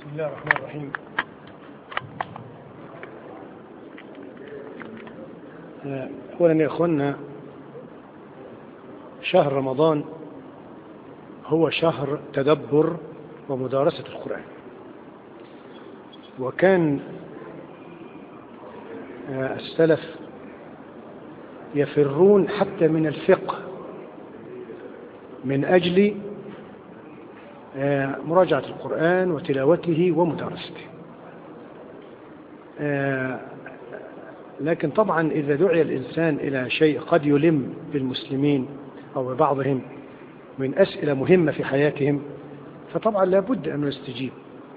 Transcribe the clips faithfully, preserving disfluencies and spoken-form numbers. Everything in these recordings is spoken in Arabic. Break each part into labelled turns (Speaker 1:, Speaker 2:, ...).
Speaker 1: بسم الله الرحمن الرحيم. أولا يا أخوانا، شهر رمضان هو شهر تدبر ومدارسة القرآن، وكان السلف يفرون حتى من الفقه من أجل مراجعة القرآن وتلاوته ومدارسته. لكن طبعا إذا دعي الإنسان إلى شيء قد يلم بالمسلمين أو ببعضهم من أسئلة مهمة في حياتهم، فطبعا لا بد أن نستجيب.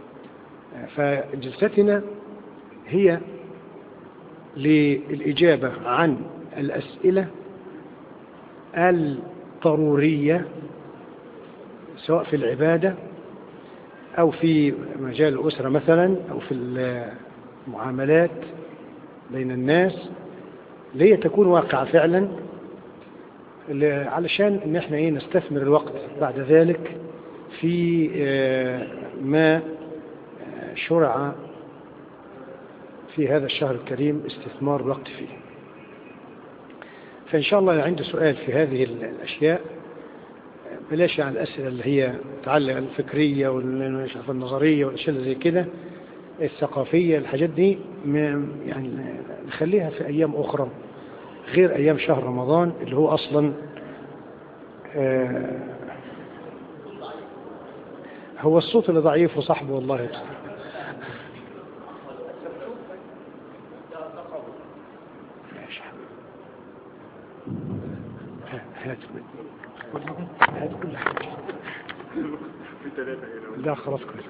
Speaker 1: فجلستنا هي للإجابة عن الأسئلة الضرورية، سواء في العبادة أو في مجال الأسرة مثلا، أو في المعاملات بين الناس، ليه تكون واقعة فعلا، علشان ان احنا ايه نستثمر الوقت بعد ذلك في ما شرع في هذا الشهر الكريم استثمار الوقت فيه. فإن شاء الله عندي سؤال في هذه الأشياء، بلاش عن الأسئلة اللي هي تتعلق الفكرية والنظرية والأشياء زي كده، الثقافية، الحاجات دي يعني نخليها في أيام أخرى غير أيام شهر رمضان، اللي هو أصلا آه هو الصوت اللي ضعيف وصاحبه والله يبصر. هات هات كل حاجة. لا خلاص كويس.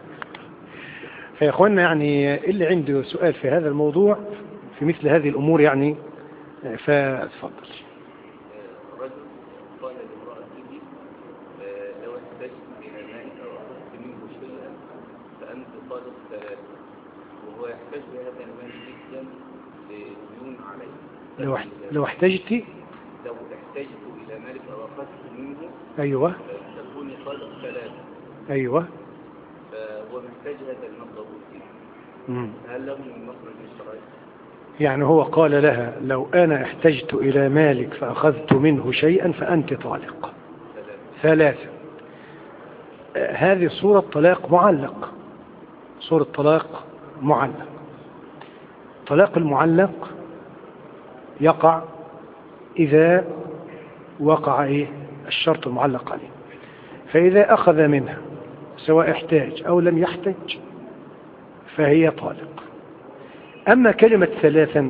Speaker 1: يا اخوانا، يعني اللي عنده سؤال في هذا الموضوع في مثل هذه الامور يعني فاتفضل.
Speaker 2: رجل قال لامرأته لو احتجت الى ماء او اخذت منه شيئا فانت طالق ثلاثة، وهو يحتاج بهذا المال جدا لديون عليه.
Speaker 1: لو لو احتجت
Speaker 2: لو احتجت الى مالك او اخذت منه
Speaker 1: ايوه
Speaker 2: تكون طالق ثلاثة.
Speaker 1: ايوه
Speaker 2: فهو محتاج هذا المبلغ فيه، هل له من مخرج الشرعي؟
Speaker 1: يعني هو قال لها لو أنا احتجت إلى مالك فأخذت منه شيئا فأنت طالق ثلاثة. هذه صورة طلاق معلق، صورة طلاق معلق. طلاق المعلق يقع إذا وقع إيه الشرط المعلق عليه، فإذا أخذ منها سواء احتاج أو لم يحتج فهي طالق. أما كلمة ثلاثا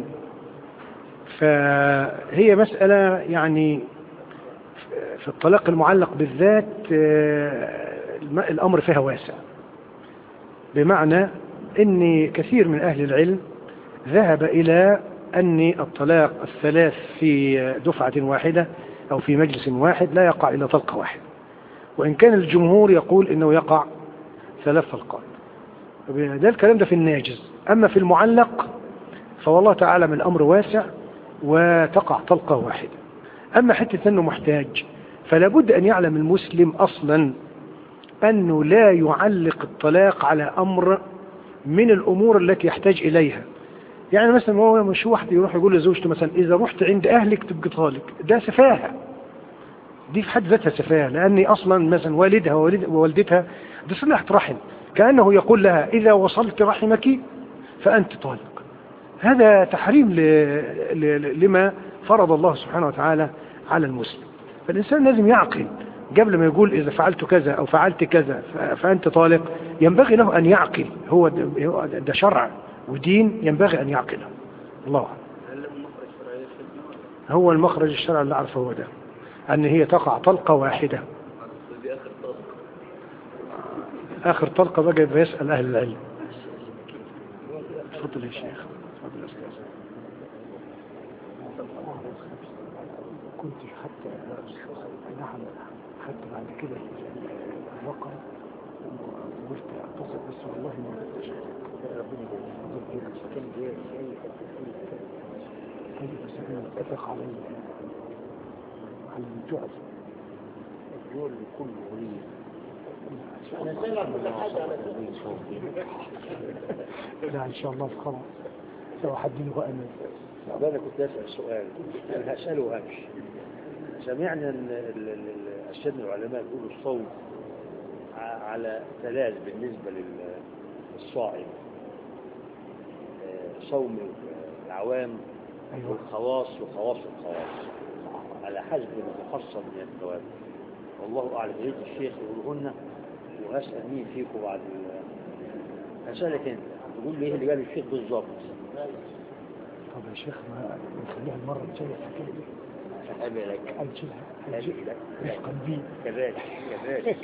Speaker 1: فهي مسألة يعني في الطلاق المعلق بالذات الأمر فيها واسع، بمعنى أن كثير من أهل العلم ذهب إلى أن الطلاق الثلاث في دفعة واحدة أو في مجلس واحد لا يقع إلا طلقة واحدة، وإن كان الجمهور يقول أنه يقع ثلاث طلقات. ده الكلام ده في الناجز. أما في المعلق فوالله تعالى من الأمر واسع وتقع طلقة واحدة. أما حتة أنه محتاج فلا بد أن يعلم المسلم أصلا أنه لا يعلق الطلاق على أمر من الأمور التي يحتاج إليها. يعني مثلا هو مش واحد يروح يقول لزوجته مثلا إذا رحت عند أهلك تبقى طالق، ده سفاهة، دي في حد ذاتها سفاهة، لأني أصلا مثلا والدها ووالدتها دي صلة رحم، كأنه يقول لها إذا وصلت رحمك فأنت طالق. هذا تحريم ل... ل... لما فرض الله سبحانه وتعالى على المسلم. فالإنسان لازم يعقل قبل ما يقول إذا فعلت كذا أو فعلت كذا فأنت طالق، ينبغي له أن يعقل. هو ده شرع ودين ينبغي أن يعقله. الله هو المخرج الشرعي اللي أعرفه هو ده، أن هي تقع طلقة واحدة. آخر طلقة بقى بيسأل أهل العلم. تفضل يا شيخ. تفضل يا أستاذ. كنت حتى نعم حتى بعد كده وقع وقلت أتصل بس والله ما قلتش ربنا يجزيك كان جاي أي حاجة بس احنا نتفق على على الجعل الجعل كله وليه لا إن شاء الله خلاص لو حد له أمل.
Speaker 3: أنا كنت أسأل سؤال أنا هسأله همش. سمعنا أن أشد العلماء يقولوا الصوم على ثلاث بالنسبة للصائم، صوم العوام والخواص وخواص الخواص على حسب المحصل من الثواب. والله أعلم. يريد الشيخ يقولهن وأسأل مين فيكم بعد أسألك أنت تقول لي إيه اللي قال الشيخ بالضبط.
Speaker 1: طب يا شيخ ما نخليها المرة الجاية في كده.
Speaker 3: أبي لك
Speaker 1: أجلها أجلها رفقا بي
Speaker 3: كذلك كذلك.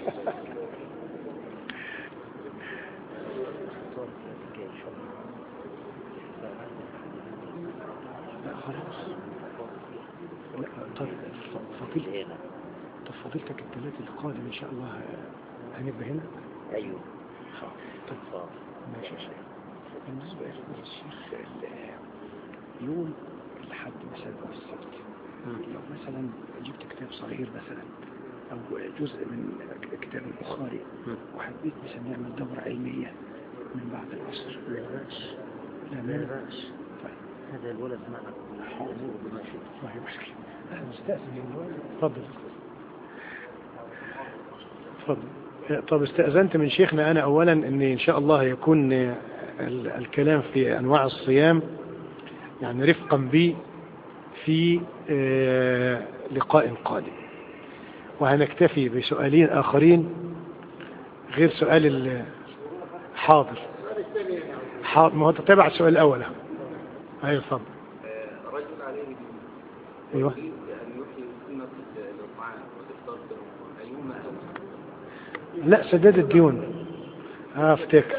Speaker 1: لا خلاص. لا طب فضيل هنا. طب فضيلتك الثلاث القادم إن شاء الله هنبقى هنا.
Speaker 3: أيوه.
Speaker 1: طب ماشي يا شيخ. بالنسبة للشيخ يوم الحد مثلا أو السبت لو مثلا جبت كتاب صغير مثلا أو جزء من كتاب البخاري وحبيت مثلا نعمل دورة علمية من بعد العصر
Speaker 3: لا بأس
Speaker 1: لا
Speaker 3: لا بأس.
Speaker 1: طيب
Speaker 3: هذا الولد معك حاضر بماشي
Speaker 1: ما هي مشكلة. أنا مستأذن الولد. تفضل تفضل. طب استأذنت من شيخنا أنا أولا أن إن شاء الله يكون الكلام في أنواع الصيام يعني رفقا بي في لقاء قادم، وهنكتفي بسؤالين آخرين غير سؤال الحاضر. حاضر ما هو تتابع السؤال الأول. أيوة تفضل.
Speaker 2: رجل عليه
Speaker 1: أيوة
Speaker 2: أن يحيي سنة الإطعام والإفطار أيهما أولى؟
Speaker 1: لا سداد الديون. أفتكر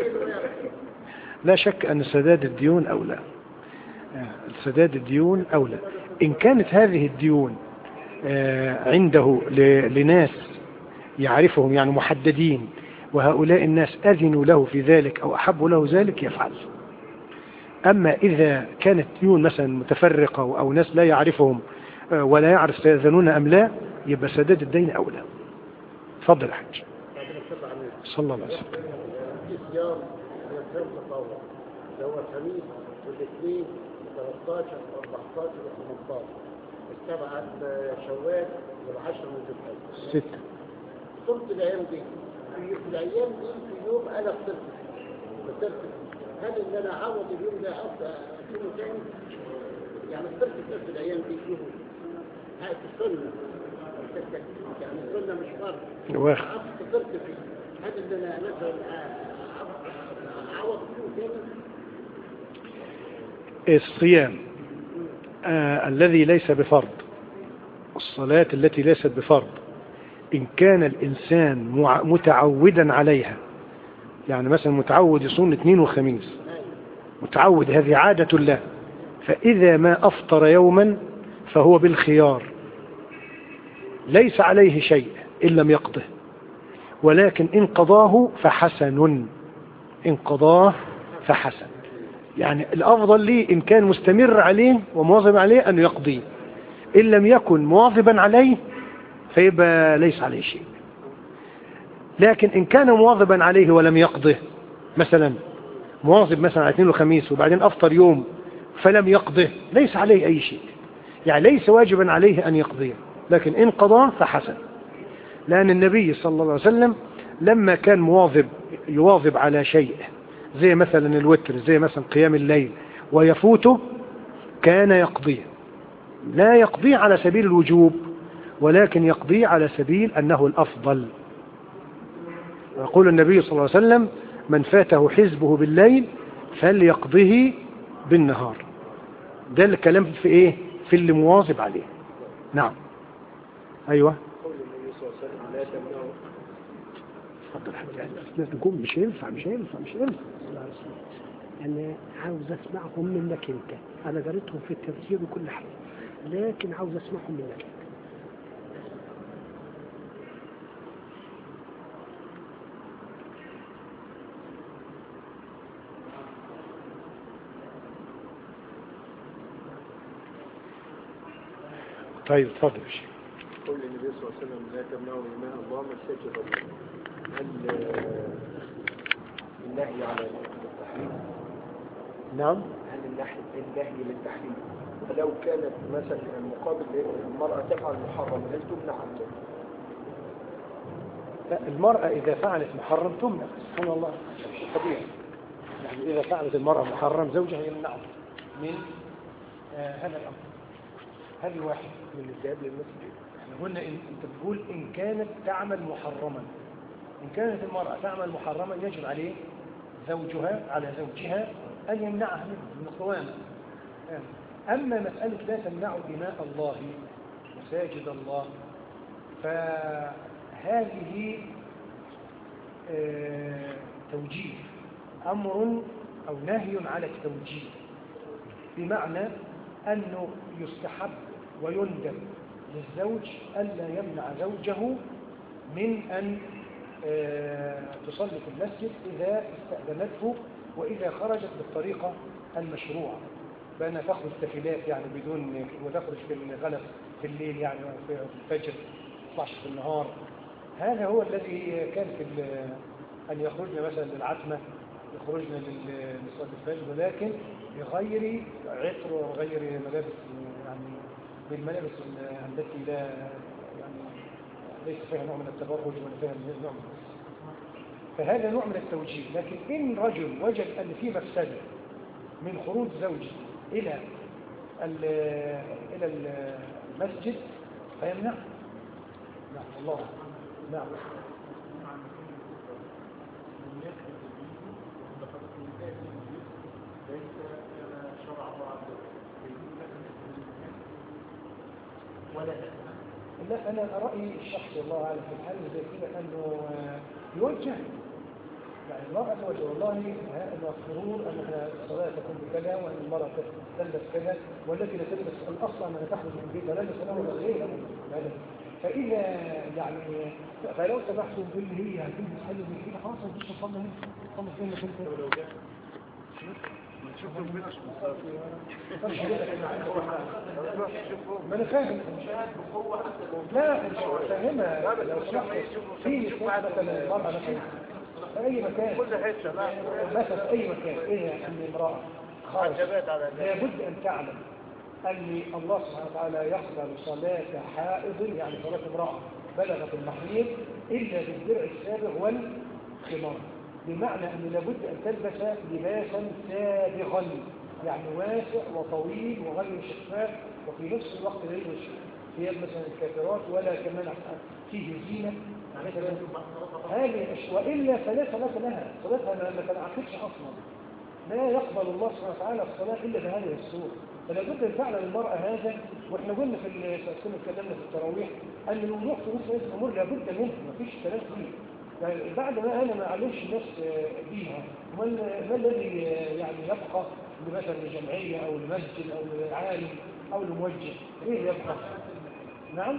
Speaker 1: لا شك أن سداد الديون أولى. سداد الديون أولى إن كانت هذه الديون عنده لناس يعرفهم يعني محددين وهؤلاء الناس أذنوا له في ذلك أو أحبوا له ذلك يفعل. أما إذا كانت ديون مثلا متفرقة أو ناس لا يعرفهم ولا يعرف سيأذنون أم لا يبقى سداد الدين أولى. تفضل يا حاج. صلى الله عليه وسلم.
Speaker 4: الصيام يفهم تطوع اللي هو الخميس والاثنين ثلاثة عشر وأربعة عشر وخمسة عشر السبعة شوال والعشرة من ذي الحجة.
Speaker 1: ستة.
Speaker 4: صمت الأيام دي في الأيام دي في يوم أنا فطرت فطرت هل إن أنا أعوض اليوم ده أكله تاني؟ يعني فطرت في الأيام دي في يوم هاي السنة يعني السنة مش فرض.
Speaker 1: واخد.
Speaker 4: فطرت فيه هل إن أنا مثلا أعوض اليوم تاني؟
Speaker 1: الصيام آه الذي ليس بفرض، الصلاة التي ليست بفرض، إن كان الإنسان متعودا عليها يعني مثلا متعود يصوم اثنين وخميس متعود هذه عادة له، فإذا ما أفطر يوما فهو بالخيار ليس عليه شيء إن لم يقضه، ولكن إن قضاه فحسن إن قضاه فحسن. يعني الأفضل لي إن كان مستمر عليه ومواظب عليه أن يقضيه، إن لم يكن مواظبا عليه فيبقى ليس عليه شيء. لكن إن كان مواظبا عليه ولم يقضه مثلا مواظب مثلا على اثنين وخميس وبعدين أفطر يوم فلم يقضه ليس عليه أي شيء، يعني ليس واجبا عليه أن يقضيه، لكن إن قضاه فحسن. لأن النبي صلى الله عليه وسلم لما كان مواظب يواظب على شيء زي مثلا الوتر زي مثلا قيام الليل ويفوته كان يقضيه، لا يقضيه على سبيل الوجوب ولكن يقضيه على سبيل أنه الأفضل. يقول النبي صلى الله عليه وسلم من فاته حزبه بالليل فليقضيه بالنهار. ده الكلام في ايه؟ في اللي مواظب عليه. نعم. ايوه اتفضل حبيبي. نقوم مش هينفع مش هينفع مش هينفع
Speaker 5: أنا عاوز أسمعهم منك أنت. أنا قريتهم في التفسير وكل حاجة لكن عاوز أسمعهم منك أنت.
Speaker 1: طيب اتفضل.
Speaker 4: قول النبي صلى الله عليه وسلم لا تمنعوا إيمان الله مساجد الله.
Speaker 6: النهي على التحريم؟
Speaker 1: نعم.
Speaker 6: هل النهي النهي للتحريم فلو كانت مثلا المقابل المرأة تفعل محرم هل تمنع عن ذلك؟
Speaker 1: لا، المرأة إذا فعلت محرم تمنع، سبحان الله، شيء طبيعي. يعني إذا فعلت المرأة محرم زوجها يمنعه من آه هذا الأمر. هذه واحد من الذهاب للمسجد. احنا قلنا إن أنت بتقول إن كانت تعمل محرما، إن كانت المرأة تعمل محرما يجب عليه زوجها على زوجها أن يمنعها منه من القوامة. أما مسألة لا تمنع دماء الله مساجد الله فهذه آه توجيه، أمر أو نهي على التوجيه، بمعنى أنه يستحب ويندب للزوج ألا يمنع زوجه من أن آه تصلي في المسجد إذا استأذنته وإذا خرجت بالطريقة المشروعة، بأنها تخرج تفلات يعني بدون، وتخرج في الغلس في الليل يعني في الفجر، تطلعش في النهار. هذا هو الذي كان في أن يخرجنا مثلا للعتمة، يخرجنا لصلاة الفجر، ولكن بغير عطر وغير ملابس، يعني بالملابس التي لا يعني ليس فيها نوع من التبرج ولا فيها نوع من التبرج. فهذا نوع من التوجيه. لكن إن رجل وجد أن في مفسدة من خروج زوجه إلى إلى المسجد فيمنع. نعم الله. نعم. لا، أنا رأيي الشخصي الله أعلم في الحال زي كده أنه يوجه، يعني المرأة توجه والله المفروض أن الصلاة تكون بكذا، وأن المرأة تلبس كذا، والتي لا تلبس الأصل أنها تخرج من بيتها لا تلبس ولا غيرها. فإذا يعني فلو سمحتم باللي هي هتلبس حاجة زي كده خلاص مش تصلي هنا، تصلي فين لك أنت؟ ولو جاء نشوف البنش ما انا فاهم لا فاهمها. لو سمحت في مثلا المرأة مثلا في اي مكان مثلا في اي مكان ايه ان امرأة خارج لابد ان تعلم ان الله سبحانه وتعالى يقبل صلاة حائض، يعني صلاة امرأة بلغت المحيض الا بالدرع السابغ والخمار، بمعنى أنه لابد أن تلبس لباسا سابغا يعني واسع وطويل وغير شفاف، وفي نفس الوقت لا يلبس ثياب مثلا الكافرات ولا كمان فيه زينة مثلا هذه الأشياء، وإلا فلا صلاة لها، صلاتها ما تنعقدش أصلا. لا يقبل الله سبحانه وتعالى الصلاة إلا بهذه الصورة. فلا بد أن تعلم المرأة هذا. وإحنا قلنا في كنا اتكلمنا في التراويح أن الوضوح في مثل هذه الأمور لابد منه، ما فيش كلام فيه. يعني بعد ما أنا ما أعلمش الناس بيها، ما الذي يعني يبقى مثلا لجمعية أو لمسجد أو لعالم أو لموجه؟ إيه يبقى؟ نعم؟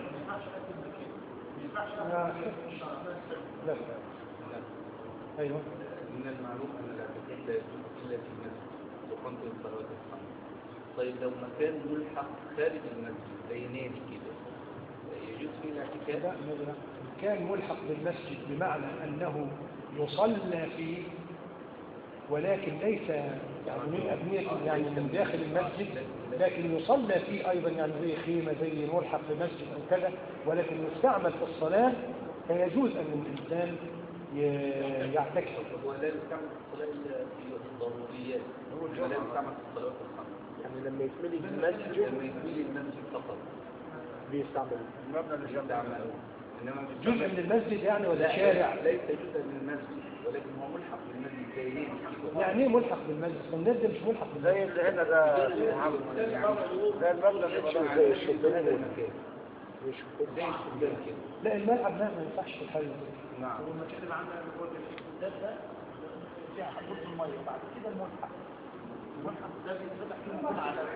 Speaker 1: لا لا أيوه.
Speaker 2: من المعروف أن الاعتكاف لا يجوز إلا في المسجد وقمت الصلوات الخمس. طيب لو مكان ملحق خارج المسجد زي نادي كده يجوز فيه الاعتكاف؟
Speaker 1: لا، كان ملحق بالمسجد بمعنى أنه يصلى فيه ولكن ليس يعني من أبنية يعني من داخل المسجد، لكن يصلى فيه أيضا يعني زي خيمة زي ملحق بمسجد أو كذا، ولكن يستعمل في الصلاة، فيجوز أن الإنسان يعتكف.
Speaker 2: هو لا يستعمل في الصلاة في الضروريات، هو لا يستعمل في الصلاة الخمس.
Speaker 6: يعني لما يتملي المسجد
Speaker 2: لما يتملي المسجد فقط
Speaker 6: بيستعمل المبنى اللي جنبه،
Speaker 2: إنما
Speaker 1: جزء من المسجد يعني ولا شارع؟
Speaker 2: ليس جزء من المسجد ولكن هو ملحق بالمسجد زي نادي.
Speaker 1: يعني ايه ملحق بالمسجد؟ الناس ده مش ملحق بالمسجد
Speaker 6: زي اللي هنا ده زي المبنى اللي زي الشباك
Speaker 2: المكان مش زي الشباك كده.
Speaker 1: لا الملعب ده ما ينفعش في الحل.
Speaker 2: نعم.
Speaker 5: والمكان اللي عندنا جوه ده ده فيها حدود الميه، بعد كده الملحق الملحق ده بيتفتح فيه من على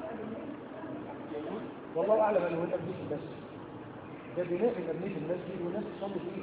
Speaker 1: والله اعلم انه هنا بنيت المسجد ده بناء من ابنيه المسجد والناس تصلي فيه،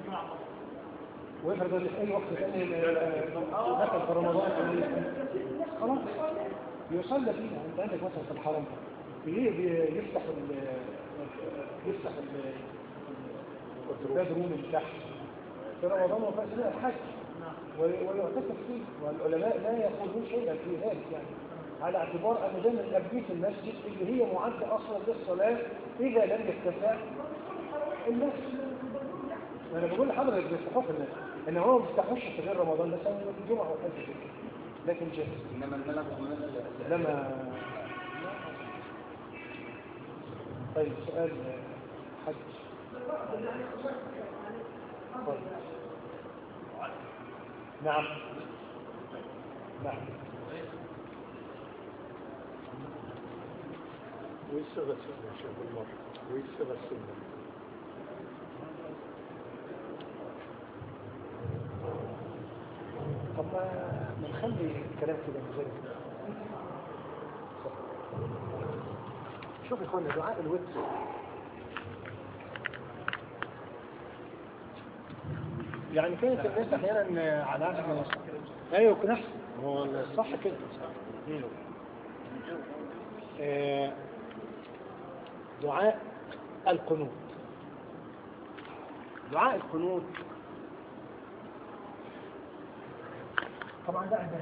Speaker 1: ويفرض ان في اي وقت ثاني مثلا في رمضان خلاص يصلى فيه. انت عندك مثلا في الحرم يفتح ال يفتح الباب روم اللي تحت في رمضان وفي أثناء الحج ويعتكف فيه، والعلماء لا يقولون شيئا في ذلك يعني، على اعتبار أن ده من أبيات المسجد اللي هي معدة أصلا للصلاة إذا لم يتسع الناس. أنا بقول لحضرتك بيفتحوه في الناس، إن هو ما بيفتحوش في غير رمضان مثلا الجمعة والحج كده، لكن جاهز.
Speaker 2: إنما الملك
Speaker 1: لما طيب سؤال حج. نعم نعم.
Speaker 6: ويصغى السنة يا شيخ المرة ويصغى السنة.
Speaker 1: طب ما نخلي الكلام كده مجرد. شوف يا اخوانا دعاء الوتر يعني كانت الناس احيانا على عكس ما يصح. ايوه كده احسن، هو الصح كده. آه دعاء القنوت. دعاء القنوت طبعا ده عبادة،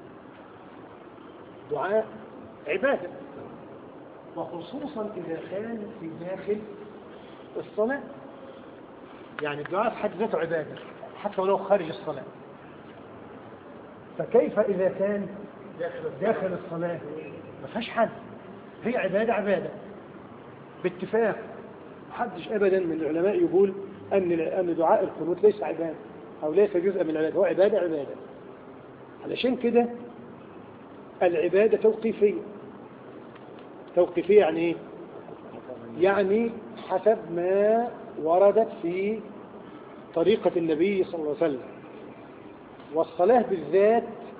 Speaker 1: دعاء عبادة، وخصوصا إذا كان في داخل الصلاة. يعني الدعاء في حد ذاته عبادة حتى ولو خارج الصلاة، فكيف إذا كان داخل الصلاة؟ ما فيهاش حد، هي عبادة عبادة باتفاق. محدش أبدا من العلماء يقول أن أن دعاء القنوت ليس عبادة أو ليس جزء من العبادة، هو عبادة عبادة. علشان كده العبادة توقيفية. توقيفية يعني ايه؟ يعني حسب ما وردت في طريقة النبي صلى الله عليه وسلم، والصلاة بالذات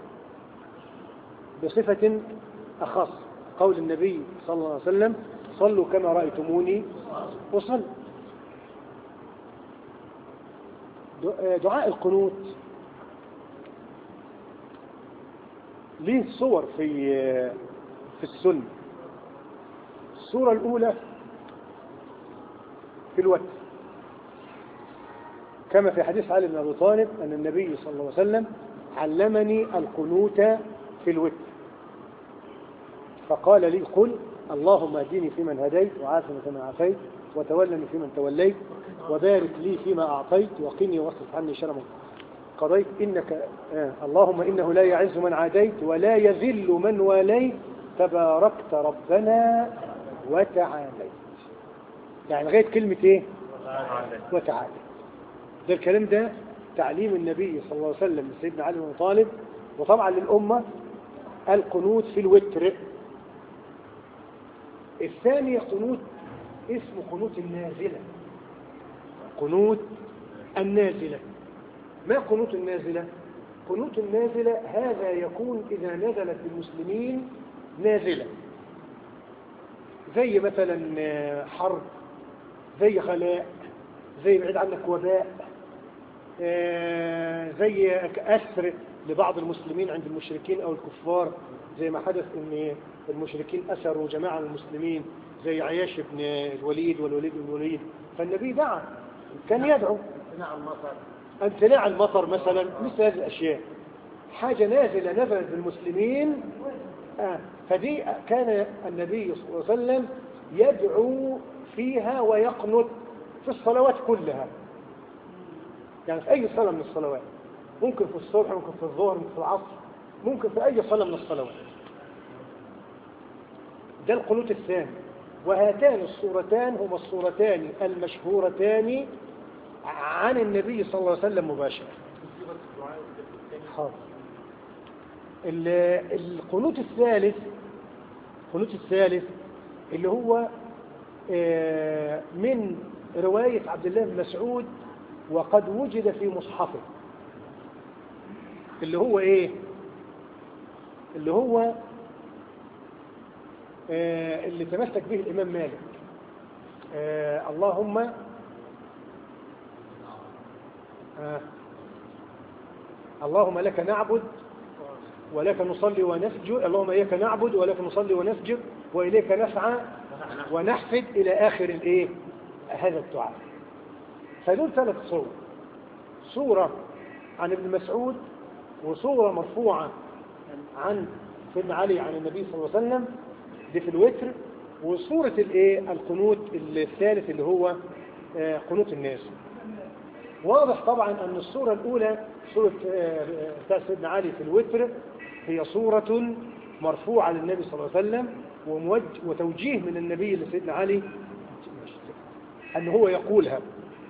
Speaker 1: بصفة أخص. قول النبي صلى الله عليه وسلم صلوا كما رأيتموني وصلوا. دعاء القنوت ليه صور في في السنة. الصورة الأولى في الوتر، كما في حديث علي بن أبي طالب أن النبي صلى الله عليه وسلم علمني القنوت في الوتر، فقال لي قل اللهم اهدني فيمن هديت وعافني فيمن عافيت وتولني فيمن توليت وبارك لي فيما أعطيت وقني واصرف عني شر ما قضيت إنك آه اللهم إنه لا يعز من عاديت ولا يذل من واليت تباركت ربنا وتعاليت. يعني لغاية كلمة ايه؟ وتعاليت. ده الكلام ده تعليم النبي صلى الله عليه وسلم لسيدنا علي بن طالب، وطبعا للأمة القنوت في الوتر. الثاني قنوت اسمه قنوت النازلة. قنوت النازلة. ما قنوت النازلة؟ قنوت النازلة هذا يكون إذا نزلت المسلمين نازلة، زي مثلا حرب، زي غلاء، زي بعيد عنك وباء، زي أسر لبعض المسلمين عند المشركين أو الكفار، زي ما حدث أن المشركين أسروا جماعة من المسلمين زي عياش بن الوليد والوليد بن الوليد. فالنبي دعا، كان يدعو امتناع المطر مثلا، مثل هذه الأشياء، حاجة نازلة نزلت بالمسلمين. آه. فدي كان النبي صلى الله عليه وسلم يدعو فيها ويقنت في الصلوات كلها، يعني في أي صلاة من الصلوات، ممكن في الصبح، ممكن في الظهر، ممكن في العصر، ممكن في أي صلاة من الصلوات. ده القنوت الثاني. وهاتان الصورتان هما الصورتان المشهورتان عن النبي صلى الله عليه وسلم مباشرة. القنوت الثالث، القنوت الثالث اللي هو من رواية عبد الله بن مسعود وقد وجد في مصحفه، اللي هو ايه؟ اللي هو اللي تمسك به الإمام مالك. اللهم آه. اللهم لك نعبد ولك نصلي ونسجد، اللهم إياك نعبد ولك نصلي ونسجد وإليك نسعى ونحفد إلى آخر الإيه؟ هذا الدعاء. فدول ثلاث صور. صورة عن ابن مسعود وصورة مرفوعة عن سيدنا علي عن النبي صلى الله عليه وسلم دي في الوتر، وصورة الايه القنوت الثالث اللي هو قنوت الناس. واضح طبعا ان الصورة الاولى صورة بتاع سيدنا علي في الوتر هي صورة مرفوعة للنبي صلى الله عليه وسلم وتوجيه من النبي لسيدنا علي ان هو يقولها،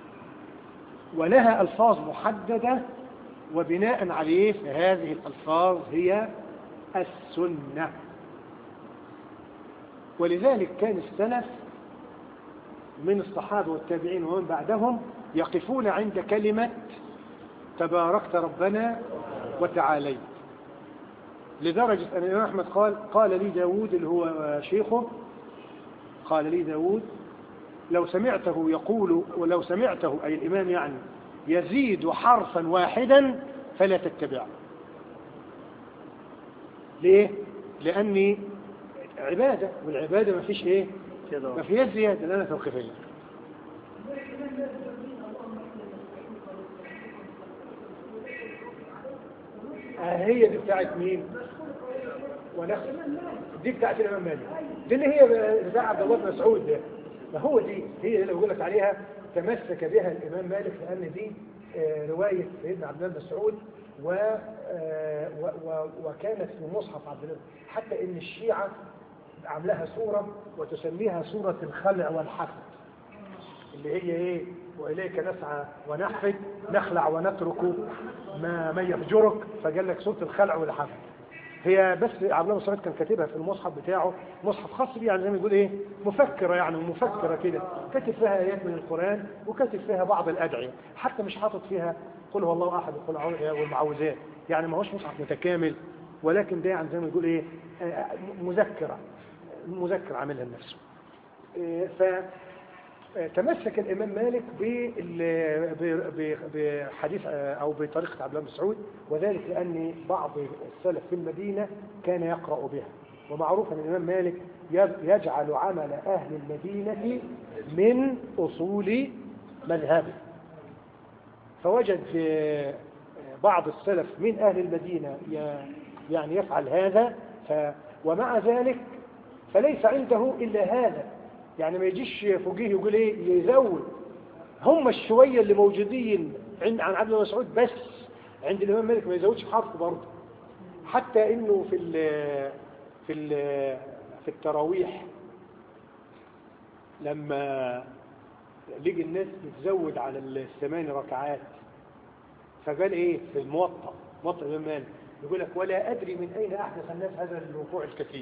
Speaker 1: ولها الفاظ محددة، وبناء عليه فهذه الالفاظ هي السنة. ولذلك كان السلف من الصحابة والتابعين ومن بعدهم يقفون عند كلمة تباركت ربنا وتعاليت، لدرجة أن الإمام أحمد قال قال لي داود اللي هو شيخه، قال لي داود لو سمعته يقول ولو سمعته أي الإمام يعني يزيد حرفا واحدا فلا تتبعه. ليه؟ لأني عبادة، والعبادة ما فيش ايه ما فيهاش زيادة لأنها توقيفية. آه هي دي بتاعت مين ونخل، دي بتاعت الإمام مالك، دي اللي هي بتاع عبد الله بن مسعود ده، فهو دي هي اللي بقول لك عليها تمسك بها الإمام مالك، لأن دي آه رواية سيدنا عبد الله بن مسعود و آه و و وكانت في مصحف عبد الله، حتى إن الشيعة عملها صورة وتسميها صورة الخلع والحفد، اللي هي ايه وإليك نسعى ونحفد نخلع ونترك ما ما يفجرك، فقال لك صورة الخلع والحفد. هي بس عبد الله بن مسعود كان كاتبها في المصحف بتاعه، مصحف خاص بيه يعني زي ما يقول ايه مفكرة، يعني مفكرة كده، كاتب فيها آيات من القرآن وكاتب فيها بعض الأدعية، حتى مش حاطط فيها قل هو الله أحد وقل والمعوذات، يعني ما هوش مصحف متكامل، ولكن ده يعني زي ما يقول ايه مذكرة مذكر عاملها لنفسه. فتمسك الإمام مالك بحديث أو بطريقة عبد الله بن مسعود، وذلك لأن بعض السلف في المدينة كان يقرأ بها، ومعروف أن الإمام مالك يجعل عمل أهل المدينة من أصول مذهبه، فوجد في بعض السلف من أهل المدينة يعني يفعل هذا، ف ومع ذلك فليس عنده إلا هذا، يعني ما يجيش فوقيه يقول ايه يزود، هم الشوية اللي موجودين عن عبد الله بن مسعود بس، عند الإمام مالك ما يزودش حرف برضه، حتى إنه في ال في ال في التراويح لما لقي الناس بتزود على الثمان ركعات، فقال ايه في الموطأ موطأ الإمام مالك يقول لك ولا أدري من أين أحدث الناس هذا الركوع الكثير،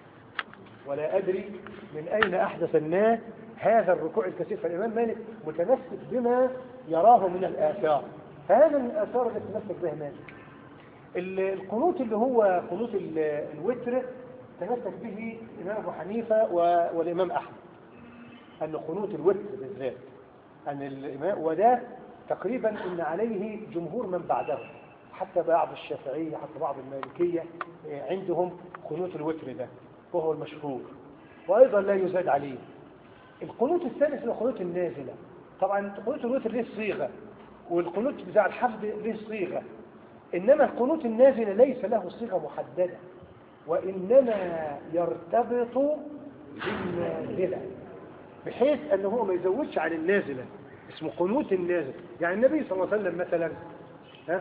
Speaker 1: ولا أدري من أين أحدث الناس هذا الركوع الكثير. فالإمام مالك متمسك بما يراه من الآثار، فهذا من الآثار التي تمسك بها مالك. القنوت اللي هو قنوت الوتر تمسك به الإمام أبو حنيفة والإمام أحمد، أن قنوت الوتر بالذات أن الإمام وده تقريبا إن عليه جمهور من بعده، حتى بعض الشافعية حتى بعض المالكية عندهم قنوت الوتر ده وهو المشهور، وأيضا لا يزاد عليه. القنوت الثالث هو قنوت النازلة، طبعا قنوت الوتر له صيغة والقنوت بتاع الحفظ له صيغة، إنما القنوت النازلة ليس له صيغة محددة، وإنما يرتبط بالنازلة، بحيث أنه هو ما يزودش عن النازلة، اسمه قنوت النازل. يعني النبي صلى الله عليه وسلم مثلا ها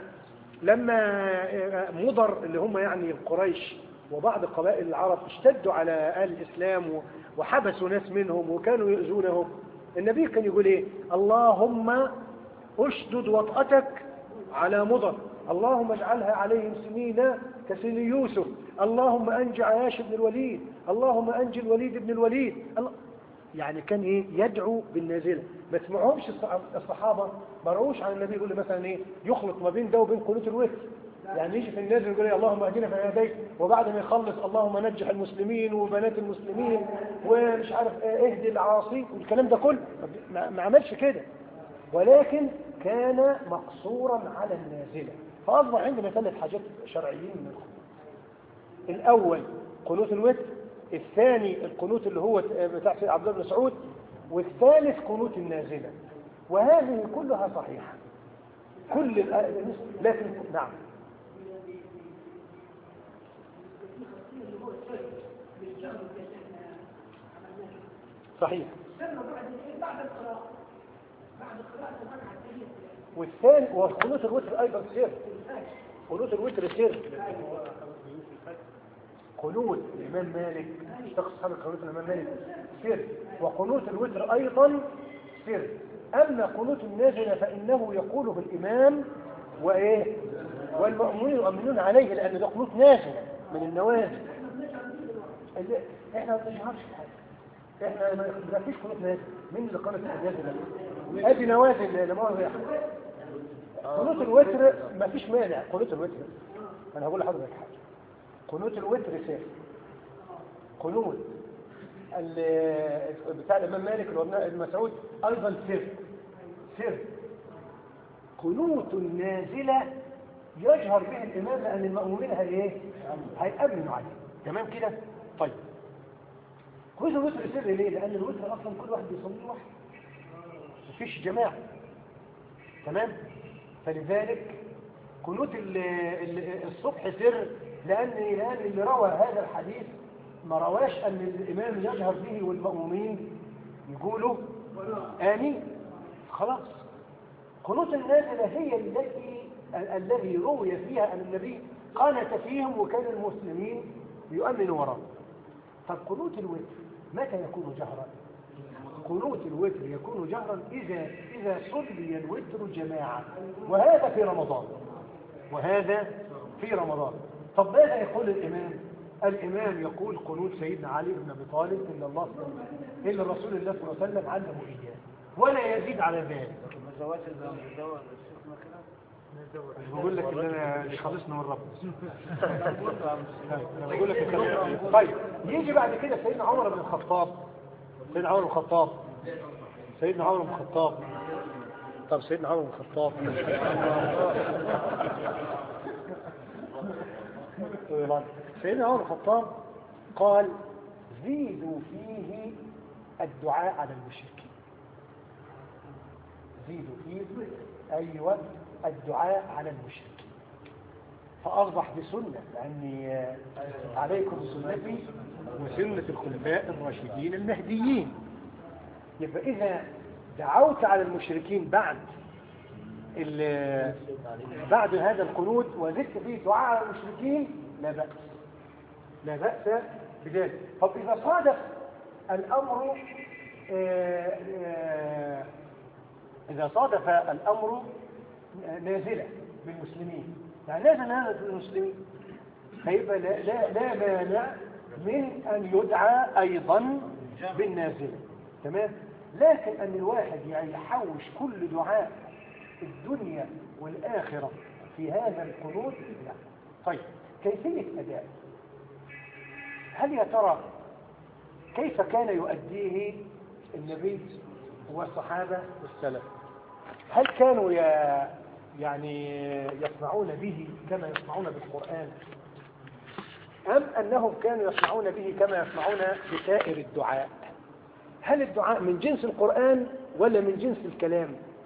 Speaker 1: لما مضر اللي هم يعني القريش وبعض قبائل العرب اشتدوا على أهل الإسلام وحبسوا ناس منهم وكانوا يؤذونهم، النبي كان يقول ايه اللهم اشدد وطأتك على مضر، اللهم اجعلها عليهم سنين كسن يوسف، اللهم انجي عياش بن الوليد، اللهم انجي الوليد بن الوليد. يعني كان ايه يدعو بالنازله. ما تسمعهمش الصحابه ما رأوش عن النبي يقول مثلا ايه يخلط ما بين ده وبين قنوت الوتر، يعني يجي في النازل يقول ايه اللهم اهدنا في هديك، وبعد ما يخلص اللهم نجح المسلمين وبنات المسلمين ومش عارف اهدي العاصي والكلام ده كله، ما عملش كده، ولكن كان مقصورا على النازله. فاصبح عندنا ثلاث حاجات شرعيين من القنوت. الاول قنوت الوتر، الثاني القنوت اللي هو بتاع عبد الله بن مسعود، والثالث قنوت النازله، وهذه كلها صحيحه. كل الآية لكن نعم صحيح. والثاني وقنوت الوتر ايضا سر، قنوت الوتر سر، قنوت الامام مالك شخص حامل قنوت الامام مالك سر، وقنوت الوتر ايضا سر. اما قنوت النازله فانه يقول بالامام وايه والمؤمنين يؤمنون عليه، لان ده قنوت نازله من النوازل. احنا ما بنعرفش حاجه، احنا ما فيش قنوت نازل. مين اللي قنوت النازله؟ ادي نوازل لما هو قنوت الوتر ما فيش مانع. قنوت الوتر انا هقول لحضرتك حاجه، قنوت الوتر سر، قنوت بتاع الامام مالك وابن المسعود ايضا سر سر. قنوت النازله يجهر به الامام لان المأمومين هي ايه هيأمنوا عليه. تمام كده؟ طيب قنوت الوتر سر ليه؟ لان الوتر اصلا كل واحد بيصلي لوحده، مفيش جماعه. تمام؟ فلذلك قنوت الصبح سر، لأن لأن اللي روى هذا الحديث ما رواش أن الإمام يجهر به والمأمومين يقولوا آمين. خلاص. قنوت النازلة هي التي الذي روي فيها أن النبي قانت فيهم وكان المسلمين يؤمنوا وراءه. طب قنوت الوتر متى يكون جهرا؟ قنوت الوتر يكون جهرا إذا إذا صلي الوتر جماعة، وهذا في رمضان، وهذا في رمضان. طب ماذا يقول الإمام؟ الإمام يقول قنوت سيدنا علي بن أبي طالب إلا الله إلا رسول الله صلى الله عليه وسلم علمه إياه، ولا يزيد على ذلك. بقول لك ان انا مش خلصنا من رب. انا بقول لك الكلام. طيب يجي بعد كده سيدنا عمر بن الخطاب، سيدنا عمر بن الخطاب سيدنا عمر بن الخطاب طب سيدنا عمر بن الخطاب سيدنا عمر بن الخطاب قال زيدوا فيه الدعاء على المشركين. زيدوا فيه ايوه الدعاء على المشركين. فأصبح بسنة، لأني عليكم سنتي وسنة الخلفاء الراشدين المهديين. يبقى إذا دعوت على المشركين بعد بعد هذا القنوت وزدت فيه دعاء على المشركين لا بأس، لا بأس بذلك. طب إذا صادف الأمر إذا صادف الأمر نازلة بالمسلمين، يعني نازل هذا بالمسلمين، فيبقى لا, لا, لا مانع من أن يدعى أيضا بالنازلة. تمام؟ لكن أن الواحد يعني يحوش كل دعاء الدنيا والآخرة في هذا القنوت لا. طيب كيفية أداء؟ هل يا ترى كيف كان يؤديه النبي والصحابة والسلف؟ هل كانوا يعني يصنعون به كما يصنعون بالقرآن، أم أنهم كانوا يصنعون به كما يصنعون بسائر الدعاء؟ هل الدعاء من جنس القرآن ولا من جنس الكلام؟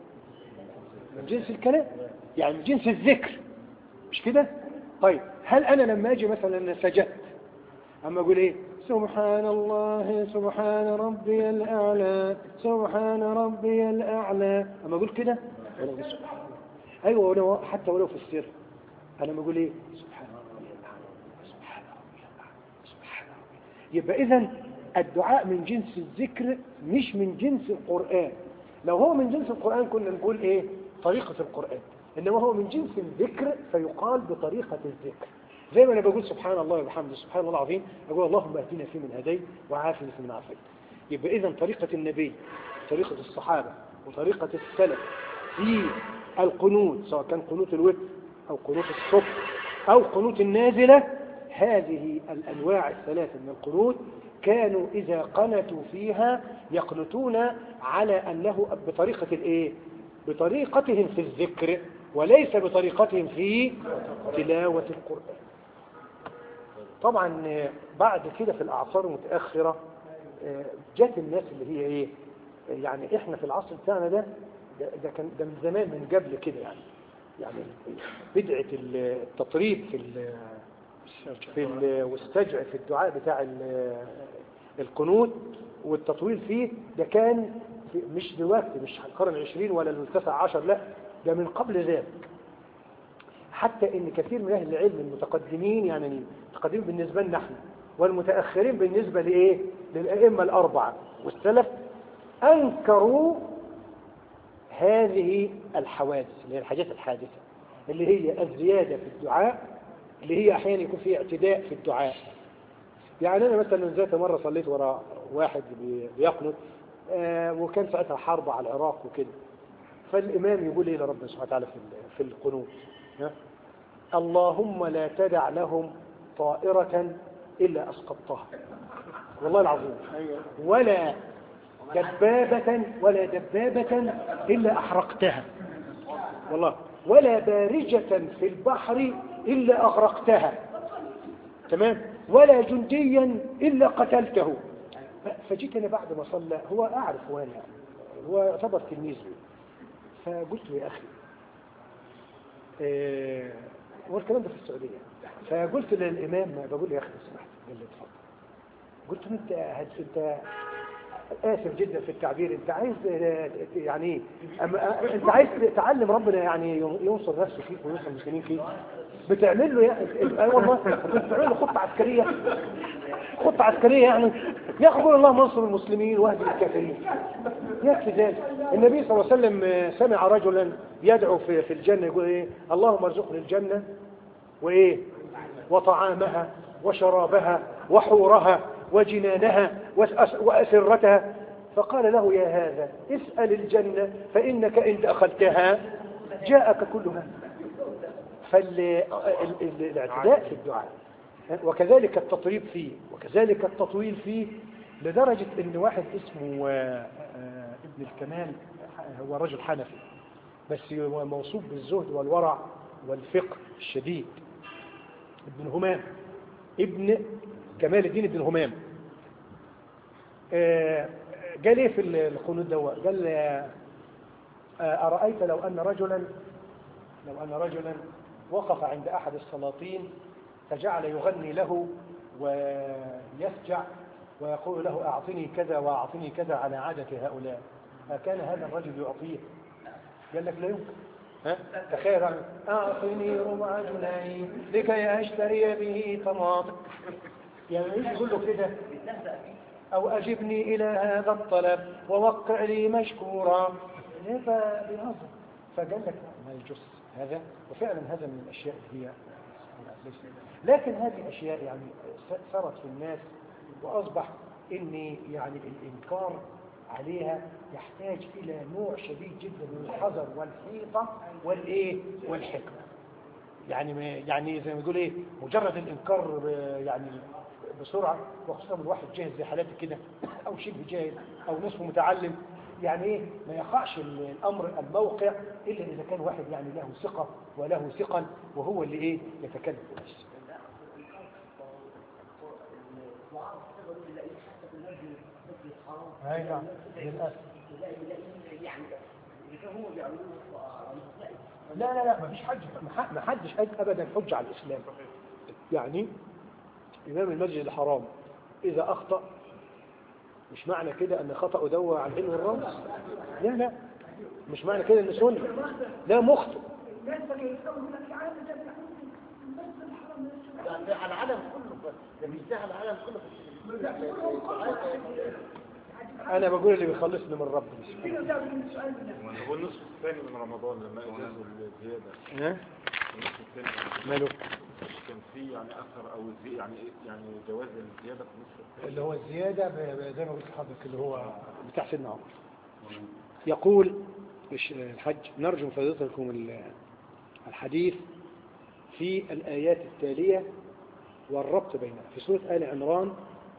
Speaker 1: من جنس الكلام، يعني من جنس الذكر، مش كده؟ طيب هل أنا لما أجي مثلا سجدت أما أقول إيه سبحان الله سبحان ربي الأعلى سبحان ربي الأعلى، أما أقول كده أيوة ولو حتى ولو في السر أنا ما أقول إيه سبحان ربي الأعلى سبحان ربي الأعلى سبحان ربي. يبقى إذن الدعاء من جنس الذكر مش من جنس القرآن. لو هو من جنس القرآن كنا نقول إيه طريقة القرآن، إنما هو من جنس الذكر فيقال بطريقة الذكر. زي ما أنا بقول سبحان الله وبحمده سبحان الله العظيم، أقول اللهم اهدنا فيمن هديت وعافنا فيمن عافيت. يبقى إذن طريقة النبي طريقة الصحابة وطريقة السلف في القنوت، سواء كان قنوت الوتر أو قنوت الصبح أو قنوت النازلة، هذه الأنواع الثلاثة من القنوت كانوا إذا قنتوا فيها يقنتون على أنه بطريقة الإيه؟ بطريقتهم في الذكر وليس بطريقتهم في تلاوة القرآن. طبعا بعد كده في الأعصار المتأخرة جت الناس اللي هي إيه يعني إحنا في العصر بتاعنا ده ده كان ده من زمان من قبل كده يعني يعني بدعة التطريب في ال في ال واستجع في الدعاء بتاع ال- القنوت والتطويل فيه، ده كان في مش دلوقتي، مش القرن العشرين ولا التاسع عشر، لا ده من قبل ذلك. حتى ان كثير من اهل العلم المتقدمين، يعني المتقدمين بالنسبه لنا احنا والمتاخرين بالنسبه لايه للائمه الاربعه والسلف، انكروا هذه الحوادث اللي هي الحاجات الحادثه، اللي هي الزياده في الدعاء، اللي هي احيانا يكون فيها اعتداء في الدعاء. يعني انا مثلا ذات مره صليت وراء واحد بي- بيقنط، آه وكان ساعتها حرب على العراق وكده، فالامام يقول ايه لربنا سبحانه وتعالى في ال- في القنوت، ها؟ اللهم لا تدع لهم طائرة إلا أسقطتها، والله العظيم، ولا دبابة ولا دبابة إلا أحرقتها، والله، ولا بارجة في البحر إلا أغرقتها، تمام، ولا جنديا إلا قتلته. ف- فجيت أنا بعد ما صلى، هو أعرف وانا هو يعتبر تلميذ لي، فقلت له يا أخي، آه، والكلام ده في السعودية، فقلت للإمام، بقول له يا أخي لو سمحت، قال لي اتفضل. قلت له أنت هت- أنت آسف جدا في التعبير، أنت عايز آه، يعني إيه؟ أما آه، أنت عايز تعلم ربنا يعني ينصر نفسه فيك وينصر المسلمين فيك، بتعمل له يا أي والله كنت بتعمل له خطة عسكرية، خطة عسكرية يعني يا أخي قول اللهم انصر المسلمين واهدي الكافرين. يكفي ذلك. النبي صلى الله عليه وسلم آه، سمع رجلا يدعو في في الجنة يقول إيه؟ اللهم ارزقني الجنة وإيه؟ وطعامها وشرابها وحورها وجنانها وأس- وأسرتها. فقال له يا هذا اسأل الجنة فإنك إن دخلتها جاءك كلها. فالاعتداء في الدعاء وكذلك التطريب فيه وكذلك التطويل فيه، لدرجة ان واحد اسمه آه، آه، ابن الكمال، هو رجل حنفي بس هو موصوف بالزهد والورع والفقه الشديد، ابن همام، ابن كمال الدين ابن همام، آه، قال ايه في القنوت ده؟ قال آه، أرأيت لو أن رجلا لو أن رجلا وقف عند أحد السلاطين فجعل يغني له ويفجع ويقول له أعطني كذا وأعطني كذا على عادة هؤلاء، أكان هذا الرجل يعطيه؟ قال لك لا يمكن. ها؟ تخيل أعطني ربع جنيه لكي أشتري به طماطم، يعني يجي يقول له كده، أو أجبني إلى هذا الطلب ووقع لي مشكورا، فبيهزر. فقال لك ما يجوز هذا، وفعلا هذا من الأشياء اللي هي لكن هذه الأشياء يعني صارت في الناس، وأصبح إن يعني الإنكار عليها يحتاج إلى نوع شديد جدا من الحذر والحيطة والإيه والحكمة. يعني ما يعني زي ما يقول إيه، مجرد الإنكار يعني بسرعة، وخصوصا من واحد جاهز زي حالاتي كده أو شبه جاهز أو نصف متعلم، يعني ايه ما يقعش الامر الموقع الا اذا كان واحد يعني له ثقه وله ثقل، وهو اللي ايه يتكلم بنفسه. ايوه للاسف. لا لا لا ما فيش حج، ما حدش قال ابدا حج على الاسلام. يعني امام المسجد الحرام اذا اخطا مش معنى كده ان خطأه دوا على العين والراس، لا لا، مش معنى كده ان سنة، لا مخطئ.
Speaker 4: يعني على العالم كله، بس ده مش ده على العالم كله بس.
Speaker 1: انا بقول اللي بيخلصني من ربنا.
Speaker 7: هو النصف الثاني من رمضان لما اجازوا الزياده،
Speaker 1: ها
Speaker 7: النصف الثاني
Speaker 1: ماله
Speaker 7: كان فيه يعني اثر او زي يعني يعني جواز الزياده في النصف الثاني،
Speaker 1: اللي هو الزيادة ب- زي ما قلت لحضرتك اللي هو بتاع سيدنا عمر. يقول الش- الحج نرجو من فضيلتكم ال- الحديث في الآيات التالية والربط بينها في سورة آل عمران،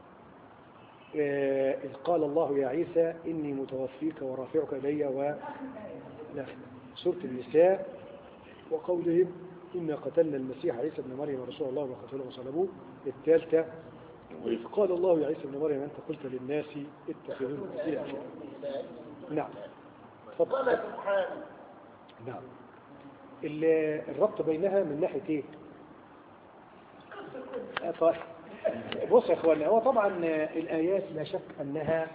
Speaker 1: آه، إذ قال الله يا عيسى إني متوفيك ورافعك إلي و لا. سورة النساء وقولهم إنا قتلنا المسيح عيسى ابن مريم رسول الله وقتله وصلبوه. الثالثة وإذ قال الله يا عيسى ابن مريم أنت قلت للناس اتخذوا المسيح. نعم
Speaker 4: قال سبحانه
Speaker 1: نعم الربط بينها من ناحية ايه؟ طيب بص يا اخوانا، هو طبعا الآيات لا شك أنها